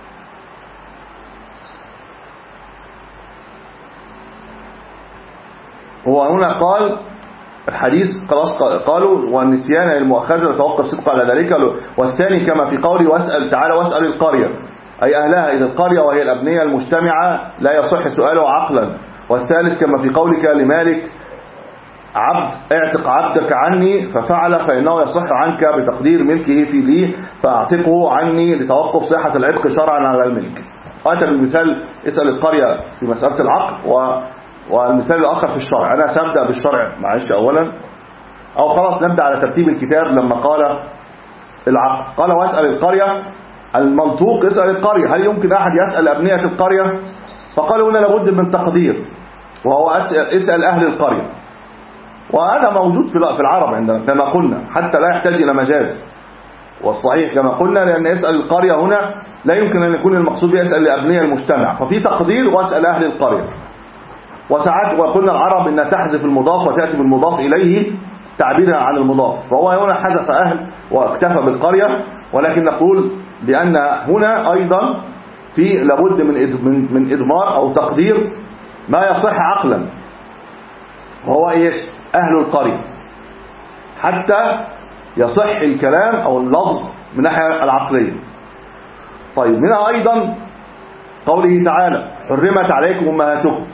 هو هنا قال الحديث خلاص قالوا والنسيان المؤخذة يتوقف صدق على ذلك، والثاني كما في قوله واسأل تعالى واسأل القرية أي أهلها، إذا القرية وهي الأبنية المجتمعة لا يصح سؤاله عقلا. والثالث كما في قولك لمالك عبد اعتق عبدك عني ففعل فإنه يصح عنك بتقدير ملكه في لي فاعتقه عني لتوقف صحة العتق شرعا على الملك. أتى بالمثال اسأل القرية في مسألة العقل، و والمثال الآخر في الشرع. أنا سأبدأ بالشرع معلش أولا، أو خلاص نبدأ على ترتيب الكتاب. لما قال العقل قال واسأل القرية، المنطوق اسأل القرية، هل يمكن أحد يسأل أبنية القرية؟ فقالوا هنا لابد من تقدير، وهو اسأل, اسأل أهل القرية، وهذا موجود في العرب عندنا كما قلنا حتى لا يحتاج إلى مجاز. والصحيح كما قلنا لأن اسأل القرية هنا لا يمكن أن يكون المقصود بيسأل لأبنية المجتمع، ففي تقدير واسأل أهل القرية. وساعات وقلنا العرب إنها تحذف المضاف وتأتي بالمضاف إليه تعبيرا عن المضاف، فهو هنا حذف أهل واكتفى بالقرية، ولكن نقول بأن هنا أيضا في لابد من من إضمار أو تقدير ما يصح عقلا، وهو إيش؟ أهل القرية، حتى يصح الكلام أو اللفظ من ناحية العقلية. طيب منها أيضا قوله تعالى حرمت عليكم أمهاتكم.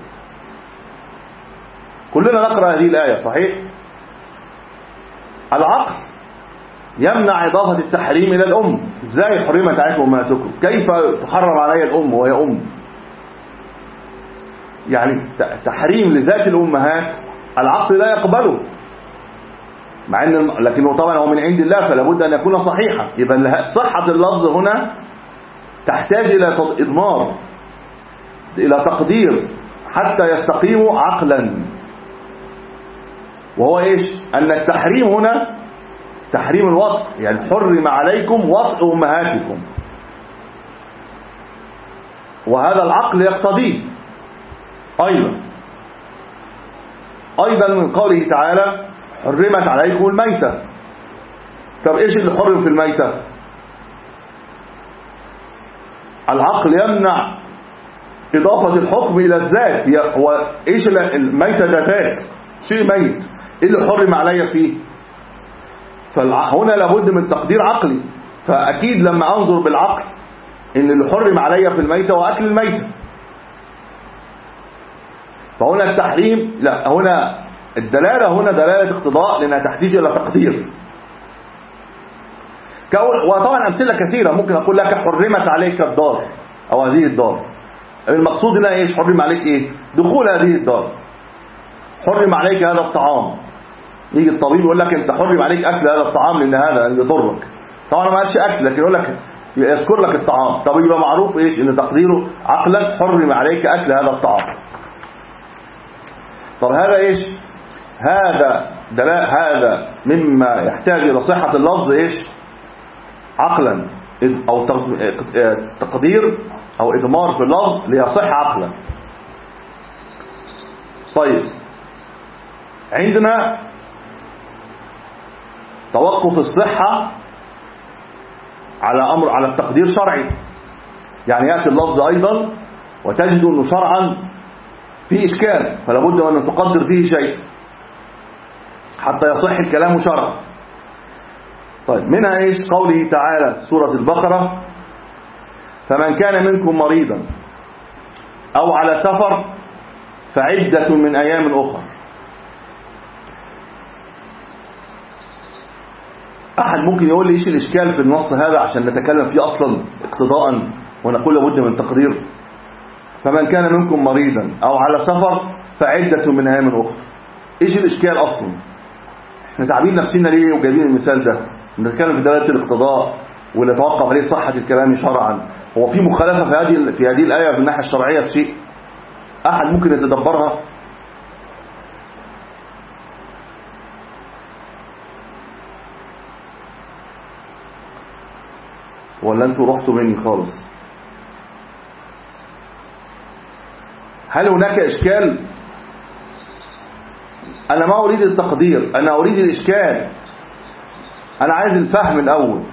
كلنا نقرأ هذه الآية صحيح؟ العقل يمنع إضافة التحريم إلى الأم. إزاي حرمت عليكم أمهاتكم؟ كيف تحرم علي الأم وهي أم؟ يعني تحريم لذات الأمهات العقل لا يقبله، مع ان لكنه طبعا هو من عند الله فلا بد ان يكون صحيحا. يبقى صحة اللفظ هنا تحتاج الى اضمار، الى تقدير حتى يستقيم عقلا، وهو ايش؟ ان التحريم هنا تحريم الوطء، يعني حرم عليكم وطء امهاتكم، وهذا العقل يقتضيه. ايضا ايضا من قوله تعالى حرمت عليكم الميتة. طب ايش اللي حرم في الميتة؟ العقل يمنع إضافة الحكم إلى الذات. هو ايش الميتة؟ ده ذات شيء ميت، ايه اللي حرم علي فيه؟ فهنا لابد من تقدير عقلي، فأكيد لما أنظر بالعقل إن اللي حرم علي في الميتة وأكل الميتة، فهنا التحريم لا، هنا الدلالة هنا دلالة اقتضاء لأنها تحتاج إلى تقدير. وطبعا أمثلة كثيرة ممكن أقول لك حرمت عليك الدار أو هذه الدار. المقصود هنا إيش؟ حرم عليك إيه؟ دخول هذه الدار، حرم عليك هذا الطعام. يجي الطبيب يقول لك أنت حرم عليك أكل هذا الطعام لأن هذا يضرك. طبعا ما قالش أكل، لكن يقول لك يذكر لك الطعام. طب يبقى معروف إيش؟ إن تقديره عقلا حرم عليك أكل هذا الطعام. طب هذا إيش؟ هذا دلاء، هذا مما يحتاج إلى صحة اللفظ إيش؟ عقلا، أو تقدير أو إضمار في اللفظ ليصح عقلا. طيب عندنا توقف الصحة على أمر على التقدير شرعي، يعني يأتي اللفظ أيضا وتجد أنه شرعا فيه إشكال، فلا بد أن تقدر فيه شيء حتى يصح الكلام شرعا. طيب منها ايش؟ قوله تعالى سورة البقرة فمن كان منكم مريضا او على سفر فعدة من ايام اخرى. احد ممكن يقول لي ايش الاشكال في النص هذا عشان نتكلم فيه اصلا اقتضاء ونقول لابد من تقدير. فمن كان منكم مريضا او على سفر فعدة من ايام اخرى، ايش الاشكال اصلا؟ احنا تعبين نفسنا ليه وجايبين المثال ده؟ نتكلم في دلالة الاقتضاء واللي توقف عليه صحة الكلام شرعا. هو في مخالفة في هذه في هذه الآية من الناحية الشرعية في شيء أحد ممكن يتدبرها؟ ولا انتوا رحتوا مني خالص؟ هل هناك إشكال؟ أنا ما أريد التقدير، أنا أريد الإشكال، أنا عايز الفهم الأول،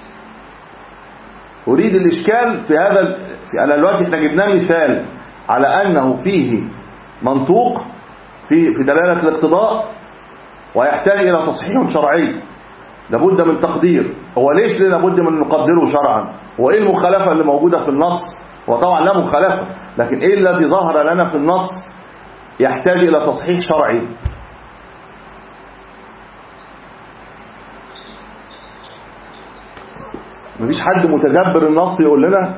أريد الإشكال في هذا. في أنا دلوقتي احنا جبنا مثال على أنه فيه منطوق في في دلالة الاقتضاء ويحتاج إلى تصحيح شرعي، لابد من تقدير. هو ليش لابد من نقدره شرعا؟ وإيه المخالفة اللي موجودة في النص؟ وطبعا لا مخالفة، لكن إيه الذي ظهر لنا في النص يحتاج إلى تصحيح شرعي؟ مفيش حد متدبر النص يقول لنا؟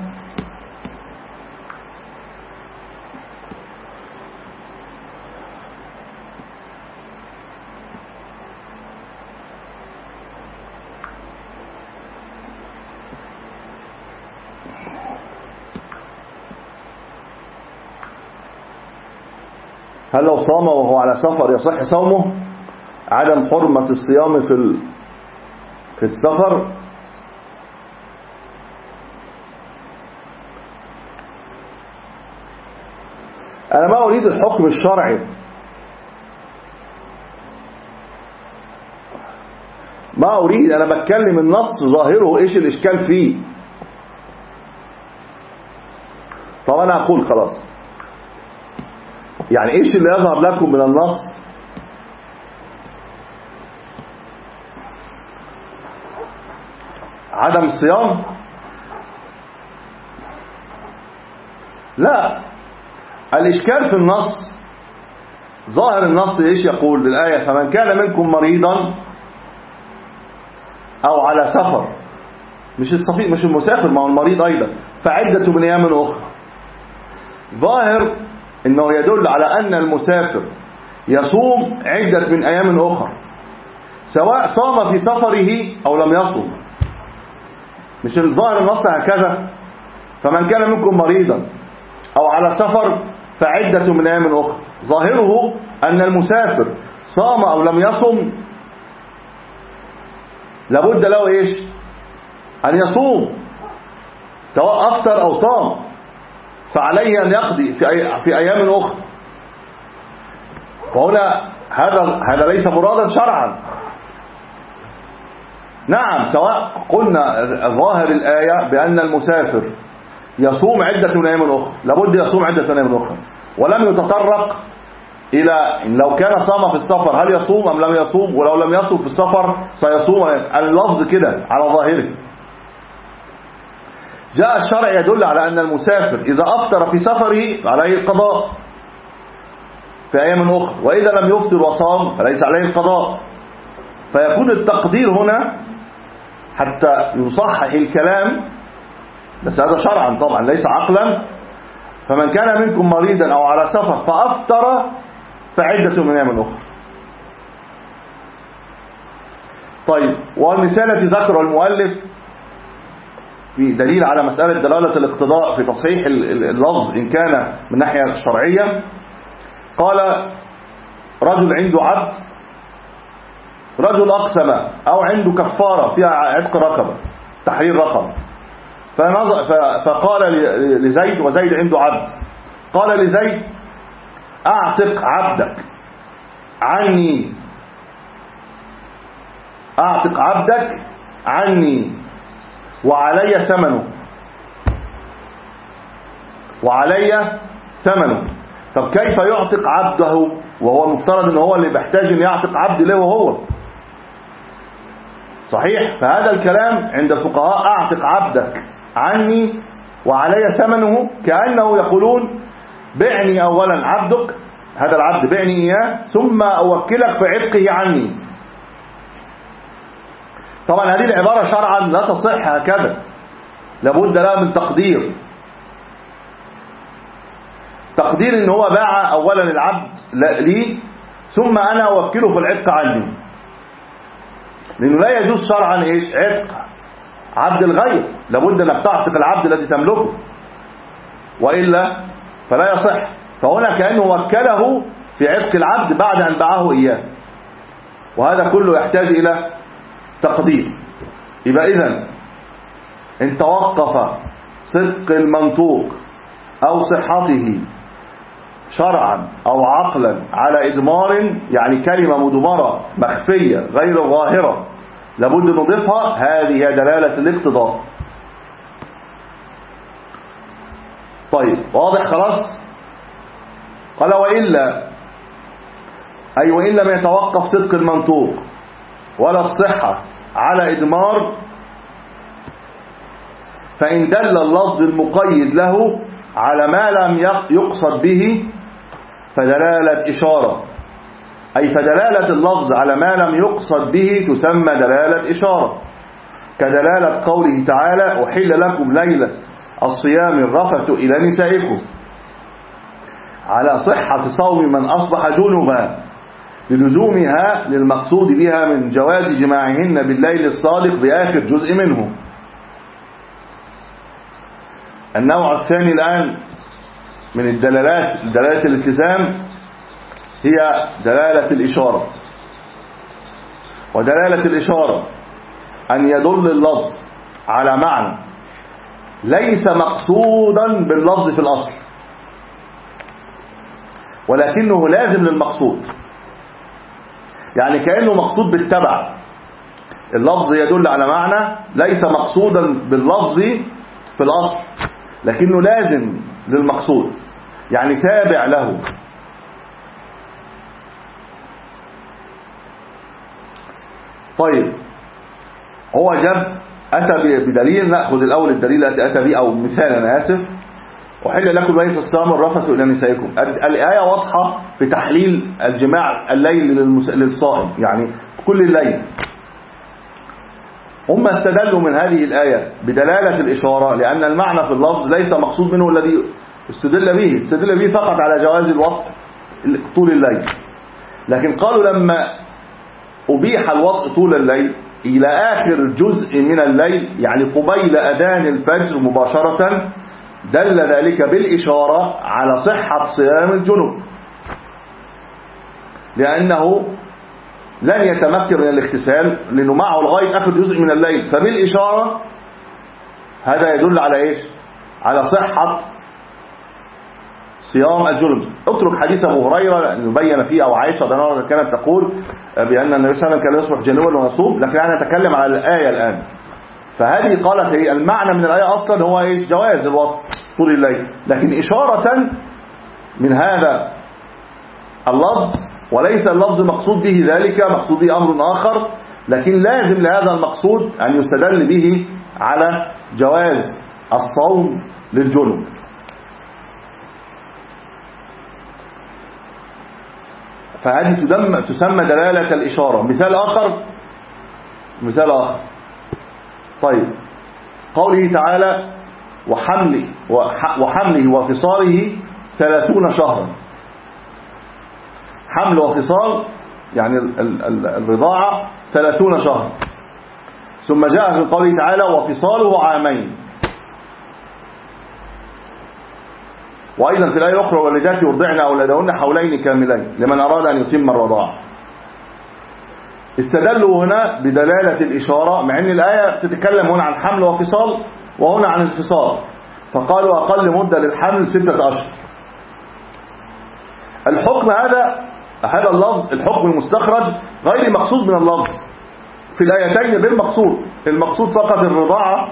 هل لو صام وهو على سفر يصح صومه؟ عدم حرمة الصيام في في السفر. أنا ما أريد الحكم الشرعي، ما أريد، أنا بتكلم النص ظاهره إيش الإشكال فيه. طب أنا أقول خلاص، يعني إيش اللي يظهر لكم من النص عدم الصيام؟ لا، الإشكال في النص ظاهر النص إيش يقول الآية؟ فمن كان منكم مريضا أو على سفر، مش الصفي مش المسافر، ما هو المريض أيضا، فعدة من أيام أخرى. ظاهر إنه يدل على أن المسافر يصوم عدة من أيام أخرى سواء صام في سفره أو لم يصوم. مش الظاهر النص هكذا؟ فمن كان منكم مريضا أو على سفر فعدة من أيام أخرى، ظاهره أن المسافر صام أو لم يصم لابد له إيش؟ أن يصوم، سواء أفطر أو صام، فعليه أن يقضي في, أي... في أيام أخرى. فهنا هذا هذا ليس مرادا شرعا. نعم، سواء قلنا ظاهر الآية بأن المسافر يصوم عدة من أيام أخرى، لابد يصوم عدة من أيام أخرى، ولم يتطرق إلى لو كان صام في السفر هل يصوم أم لم يصوم، ولو لم يصوم في السفر سيصوم. اللفظ كده على ظاهره. جاء الشرع يدل على أن المسافر إذا أفطر في سفره فعليه القضاء في أيام أخرى، وإذا لم يفطر وصام فليس عليه القضاء. فيكون التقدير هنا حتى يصحح الكلام، بس هذا شرعا طبعا ليس عقلا. فمن كان منكم مريضا أو على سفر فأفطر فعدة من أيام أخرى. طيب، والمثال الذي ذكره المؤلف في دليل على مسألة دلالة الاقتضاء في تصحيح اللفظ إن كان من ناحية الشرعية. قال رجل عنده عبد، رجل أقسم أو عنده كفارة فيها عتق رقبة، تحرير رقبة، فقال لزيد، وزيد عنده عبد، قال لزيد أعتق عبدك عني، أعتق عبدك عني وعلي ثمنه، وعلي ثمنه. طب كيف يعتق عبده وهو المفترض ان هو اللي بيحتاج ان يعتق عبد له وهو صحيح؟ فهذا الكلام عند الفقهاء أعتق عبدك عني وعلي ثمنه، كأنه يقولون بعني أولا عبدك، هذا العبد بعني إياه، ثم أوكلك في عتقه عني. طبعا هذه العبارة شرعا لا تصح هكذا، لابد لها من تقدير. تقدير ان هو باع اولا العبد لي ثم انا اوكله في العتق عني، لانه لا يجوز شرعا ايش؟ عتق عبد الغير، لابد انك تعتق العبد الذي تملكه، والا فلا يصح. فهنا كانه وكله في عتق العبد بعد ان باعه اياه، وهذا كله يحتاج الى تقدير. يبقى اذا ان توقف صدق المنطوق او صحته شرعا او عقلا على ادمار، يعني كلمة مدمرة مخفية غير ظاهرة لابد نضيفها، هذه هي دلالة الاقتضاء. طيب واضح خلاص؟ قال وإلا، أي وإن لم يتوقف صدق المنطوق ولا الصحة على إدمار، فإن دل اللفظ المقيد له على ما لم يقصد به فدلالة إشارة، أي فدلالة اللفظ على ما لم يقصد به تسمى دلالة إشارة، كدلالة قوله تعالى أحل لكم ليلة الصيام الرفث إلى نسائكم، على صحة صوم من أصبح جنبا للزومها للمقصود بها من جواز جماعهن بالليل الصادق بآخر جزء منه. النوع الثاني الآن من الدلالات، دلالة الالتزام، هي دلالة الإشارة. ودلالة الإشارة أن يدل اللفظ على معنى ليس مقصودا باللفظ في الأصل، ولكنه لازم للمقصود، يعني كأنه مقصود بالتبع. اللفظ يدل على معنى ليس مقصودا باللفظ في الأصل، لكنه لازم للمقصود، يعني تابع له. طيب هو جاب أتى بدليل، نأخذ الأول الدليل الذي أتى به، أو مثال أنا آسف. وحل لكم ليلة الصيام الرفث إلى نسائكم. الآية واضحة في تحليل الجماع الليل للصائم، يعني كل الليل. هم استدلوا من هذه الآية بدلالة الإشارة، لأن المعنى في اللفظ ليس مقصود منه الذي استدل به، استدل به فقط على جواز الوطء طول الليل. لكن قالوا لما أبيح الوطء طول الليل إلى آخر جزء من الليل، يعني قبيل أذان الفجر مباشرة، دل ذلك بالإشارة على صحة صيام الجنوب، لأنه لن يتمكن من الاغتسال لأنه معه لغاية آخر جزء من الليل، فبالإشارة هذا يدل على إيش؟ على صحة صيام الجنوب. اترك حديث أبو هريرة نبين فيه، أو عائشة رضي الله عنها كانت تقول بأن النبي صلى الله عليه وسلم كان يصبح جنوبا ويصوم، لكن أنا أتكلم على الآية الآن. فهذه قالت هي المعنى من الآية أصلا هو إيش؟ جواز الوطء طول الليل، لكن إشارة من هذا اللفظ، وليس اللفظ مقصود به ذلك، مقصود به أمر آخر، لكن لازم لهذا المقصود أن يستدل به على جواز الصوم للجنوب. فهذه تسمى دلالة الإشارة. مثال آخر مثال آخر طيب قوله تعالى وحمله وحمله وفصاله ثلاثون شهرا. حمل وفصال يعني الرضاعة ثلاثون شهرا. ثم جاء في قوله تعالى وفصاله عامين. وأيضا في الآية الأخرى واللذات يرضعن أولادهن حولين كاملين لمن أراد أن يتم الرضاعة. استدلوا هنا بدلالة الإشارة، مع أن الآية تتكلم هنا عن حمل وفصال وهنا عن الفصال، فقالوا أقل مدة للحمل ستة أشهر. الحكم هذا هذا اللفظ الحكم المستخرج غير مقصود من اللفظ في الآيتين بالمقصود، المقصود فقط الرضاعة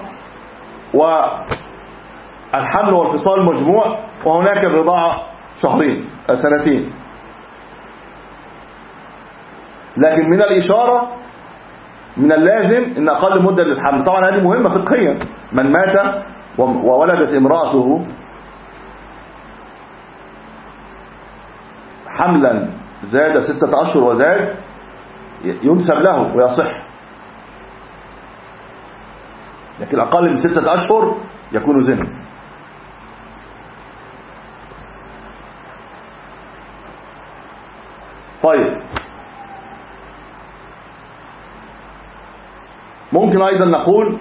والحمل والفصال مجموع، وهناك الرضاعة شهرين سنتين. لكن من الإشارة من اللازم إن أقل مدة للحمل. طبعا هذه مهمة فقهيا، من مات وولدت امرأته حملا زاد ستة أشهر وزاد ينسب له ويصح، لكن أقل من ستة أشهر يكون زنا. طيب ممكن أيضا نقول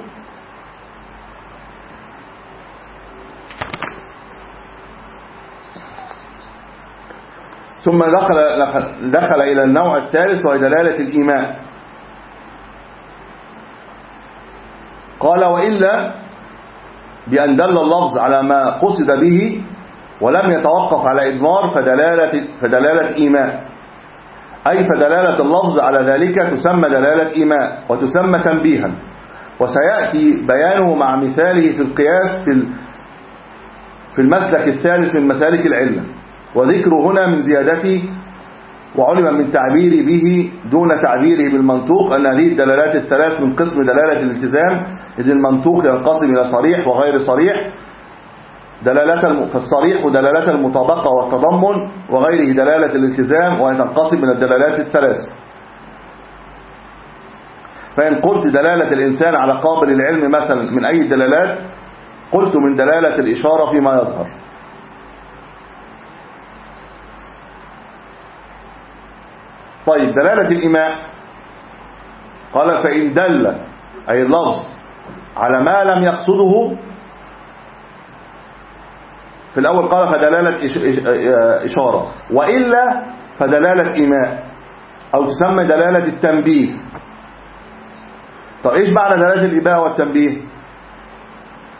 ثم دخل, دخل إلى النوع الثالث وهي دلالة الإيماء. قال وإلا بأن دل اللفظ على ما قصد به ولم يتوقف على إضمار فدلالة, فدلالة إيماء، أي فدلالة اللفظ على ذلك تسمى دلالة إيماء وتسمى تنبيها، وسيأتي بيانه مع مثاله في القياس في في المسلك الثالث من مسالك العلة. وذكره هنا من زيادته وعلم من تعبيره به دون تعبيره بالمنطوق أن هذه الدلالات الثلاث من قسم دلالة الالتزام، إذ المنطوق ينقسم إلى صريح وغير صريح. دلالة فالصريح دلالة المطابقة والتضمن، وغيره دلالة الالتزام، وهي تنقسم من الدلالات الثلاث. فإن قلت دلالة الإنسان على قابل العلم مثلا من أي الدلالات، قلت من دلالة الإشارة فيما يظهر. طيب دلالة الإيماء قال فإن دل أي اللفظ على ما لم يقصده، في الأول قال فدلالة إشارة، وإلا فدلالة إيماء أو تسمى دلالة التنبيه. طب إيش معنى دلالة الإيماء والتنبيه؟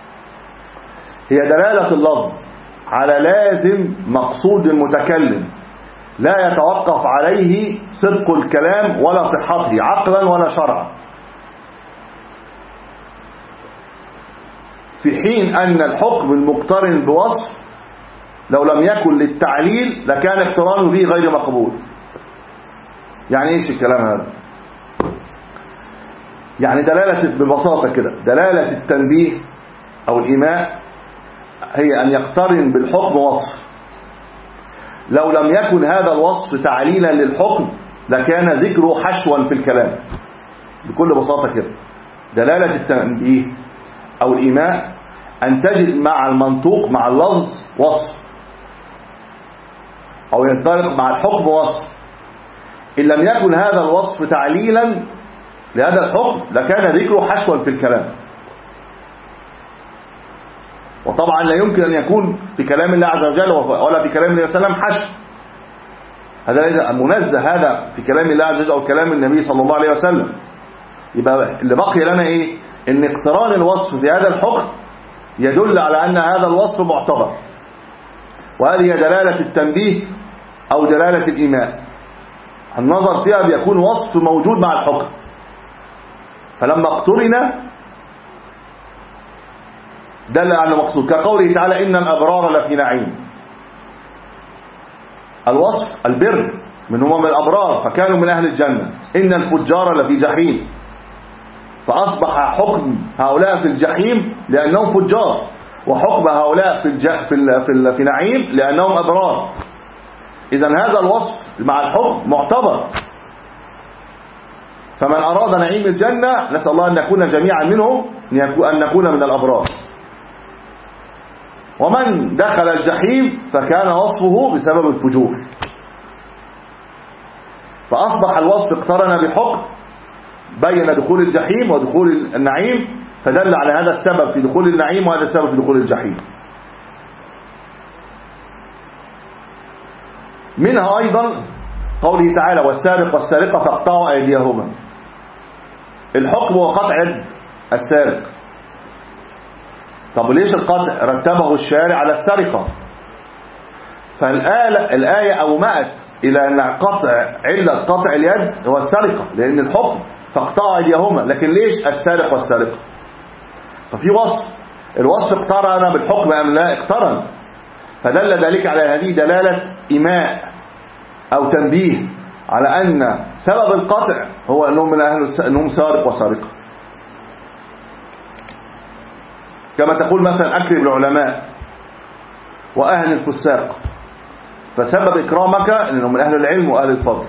هي دلالة اللفظ على لازم مقصود المتكلم لا يتوقف عليه صدق الكلام ولا صحته عقلا ولا شرعا، في حين أن الحكم المقترن بوصف لو لم يكن للتعليل لكان اقترانه به غير مقبول. يعني ايش الكلام هذا؟ يعني دلالة ببساطة كده، دلالة التنبيه أو الإيماء هي أن يقترن بالحكم وصف، لو لم يكن هذا الوصف تعليلا للحكم لكان ذكره حشوا في الكلام. بكل بساطة كده دلالة التنبيه أو الإيماء أن تجد مع المنطوق مع اللفظ وصف، أو ينطلق مع الحكم وصف، إن لم يكن هذا الوصف تعليلا لهذا الحكم لكان ذكره حشوا في الكلام. وطبعا لا يمكن أن يكون في كلام الله عز وجل ولا في كلام النبي صلى الله عليه وسلم حشو، هذا منزه هذا في كلام الله عز وجل أو كلام النبي صلى الله عليه وسلم. يبقى اللي بقي لنا إيه؟ إن اقتران الوصف في هذا الحكم يدل على أن هذا الوصف معتبر، وهذه دلالة التنبيه أو دلالة الإيماء. النظر فيها بيكون وصف موجود مع الحكم، فلما اقترن دل على المقصود، كقوله تعالى إن الأبرار لفي نعيم. الوصف البر من هم من الأبرار فكانوا من أهل الجنة، إن الفجار لفي جحيم، فأصبح حكم هؤلاء في الجحيم لأنهم فجار، وحكم هؤلاء في الج... في ال... في, ال... في نعيم لأنهم أبرار. إذن هذا الوصف مع الحكم معتبر، فمن أراد نعيم الجنة نسأل الله أن نكون جميعا منهم، أن نكون من الأبرار. ومن دخل الجحيم فكان وصفه بسبب الفجور. فأصبح الوصف اقترن بحكم بين دخول الجحيم ودخول النعيم، فدل على هذا السبب في دخول النعيم وهذا السبب في دخول الجحيم. منها أيضا قوله تعالى والسارق والسارقة فاقطعوا أيديهما. الحكم هو قطع يد السارق. طب ليش القطع؟ رتبه الشارع على السرقة، فالآية أومأت إلى أن قطع علة قطع اليد هو السرقة، لأن الحكم فاقطعوا أيديهما، لكن ليش السارق والسارقة؟ ففي وصف، الوصف اقترن بالحكم أم لا؟ اقترن، فدل ذلك على هذه دلالة إيماء أو تنبيه على أن سبب القطع هو أنهم من أهل أنهم سارق وسارقة. كما تقول مثلا أكرم العلماء وأهل الفساق، فسبب إكرامك أنهم من أهل العلم وأهل الفضل.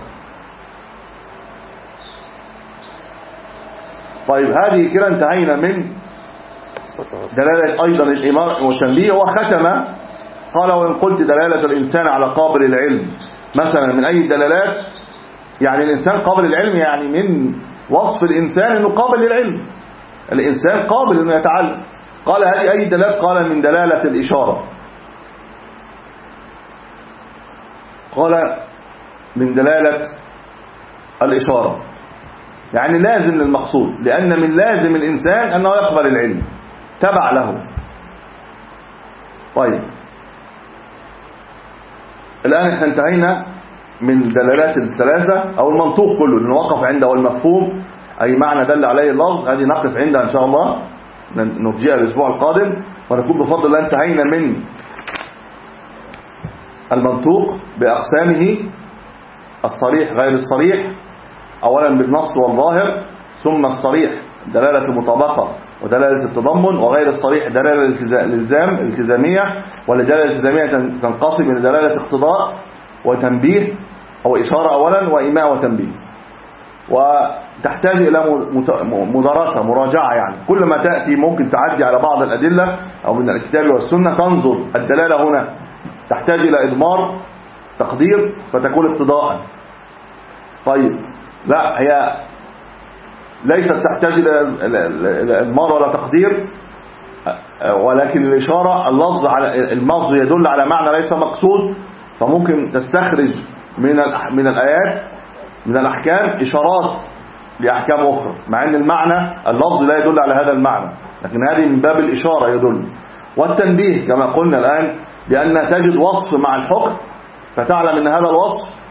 طيب هذه كده انتهينا من دلالة أيضا الإمارة والتنبيه. وختم قال وإن قلت دلالة الإنسان على قابل العلم مثلا من أي الدلالات، يعني الإنسان قابل العلم، يعني من وصف الإنسان أنه قابل للعلم، الإنسان قابل أنه يتعلم. قال هذه أي دلالة؟ قال من دلالة الإشارة. قال من دلالة الإشارة، يعني لازم للمقصود، لأن من لازم الإنسان أنه يقبل العلم تبع له. طيب الآن احنا انتهينا من دلالات الثلاثة أو المنطوق كله، نوقف عنده والمفهوم أي معنى دل عليه اللفظ، هذه نقف عندها إن شاء الله، نرجئها الأسبوع القادم، ونكون بفضل الله انتهينا من المنطوق بأقسامه: الصريح غير الصريح، أولا بالنص والظاهر، ثم الصريح دلالة المطابقة ودلالة التضمن، وغير الصريح دلالة الالتزام الالتزامية، والدلالة الالتزامية تنقسم إلى دلالة اقتضاء وتنبيه أو إشارة أولا، وإيماء وتنبيه، وتحتاج إلى مدرسة مراجعة. يعني كل ما تأتي ممكن تعدي على بعض الأدلة أو من الكتاب والسنة تنظر الدلالة هنا تحتاج إلى إضمار تقدير فتكون اقتضاء. طيب لا، هي ليست تحتاج إلى إضمار ولا تقدير، ولكن الإشارة اللفظ على اللفظ يدل على معنى ليس مقصود، فممكن تستخرج من من الآيات من الأحكام إشارات لأحكام أخرى، مع أن المعنى اللفظ لا يدل على هذا المعنى، لكن هذه من باب الإشارة يدل. والتنبيه كما قلنا الآن، بأن تجد وصف مع الحكم فتعلم أن هذا الوصف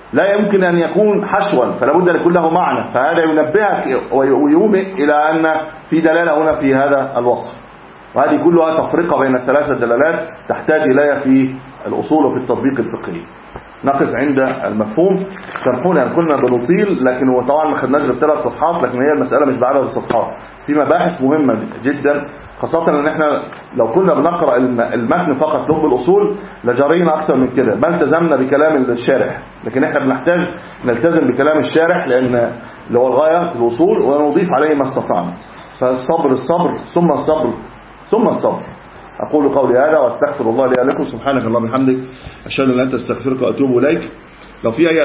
لا يمكن أن يكون حشوا، فلا بد أن يكون له معنى، فهذا ينبهك ويومئ إلى أن في دلالة هنا في هذا الوصف. وهذه كلها تفرقة بين الثلاثة دلالات تحتاج إليها في الأصول وفي التطبيق الفقهي. نقف عند المفهوم. سامحونا أن كنا بنطيل، لكن هو طبعا ما خدناش غير ثلاث صفحات، لكن هي المسألة مش بعدد الصفحات، في مباحث مهمة جدا، خاصة ان احنا لو كنا بنقرأ المتن فقط لب الأصول لجرينا أكثر من كده، بل التزمنا بكلام الشارح، لكن احنا بنحتاج نلتزم بكلام الشارح لأن اللي هو الغاية في الأصول، ونضيف عليه ما استطعنا. فالصبر الصبر ثم الصبر ثم الصبر. أقول قولي هذا واستغفر الله لي ولكم. سبحانك اللهم وبحمدك، أشهد أن لا إله إلا أنت، أستغفرك وأتوب إليك. لو في أي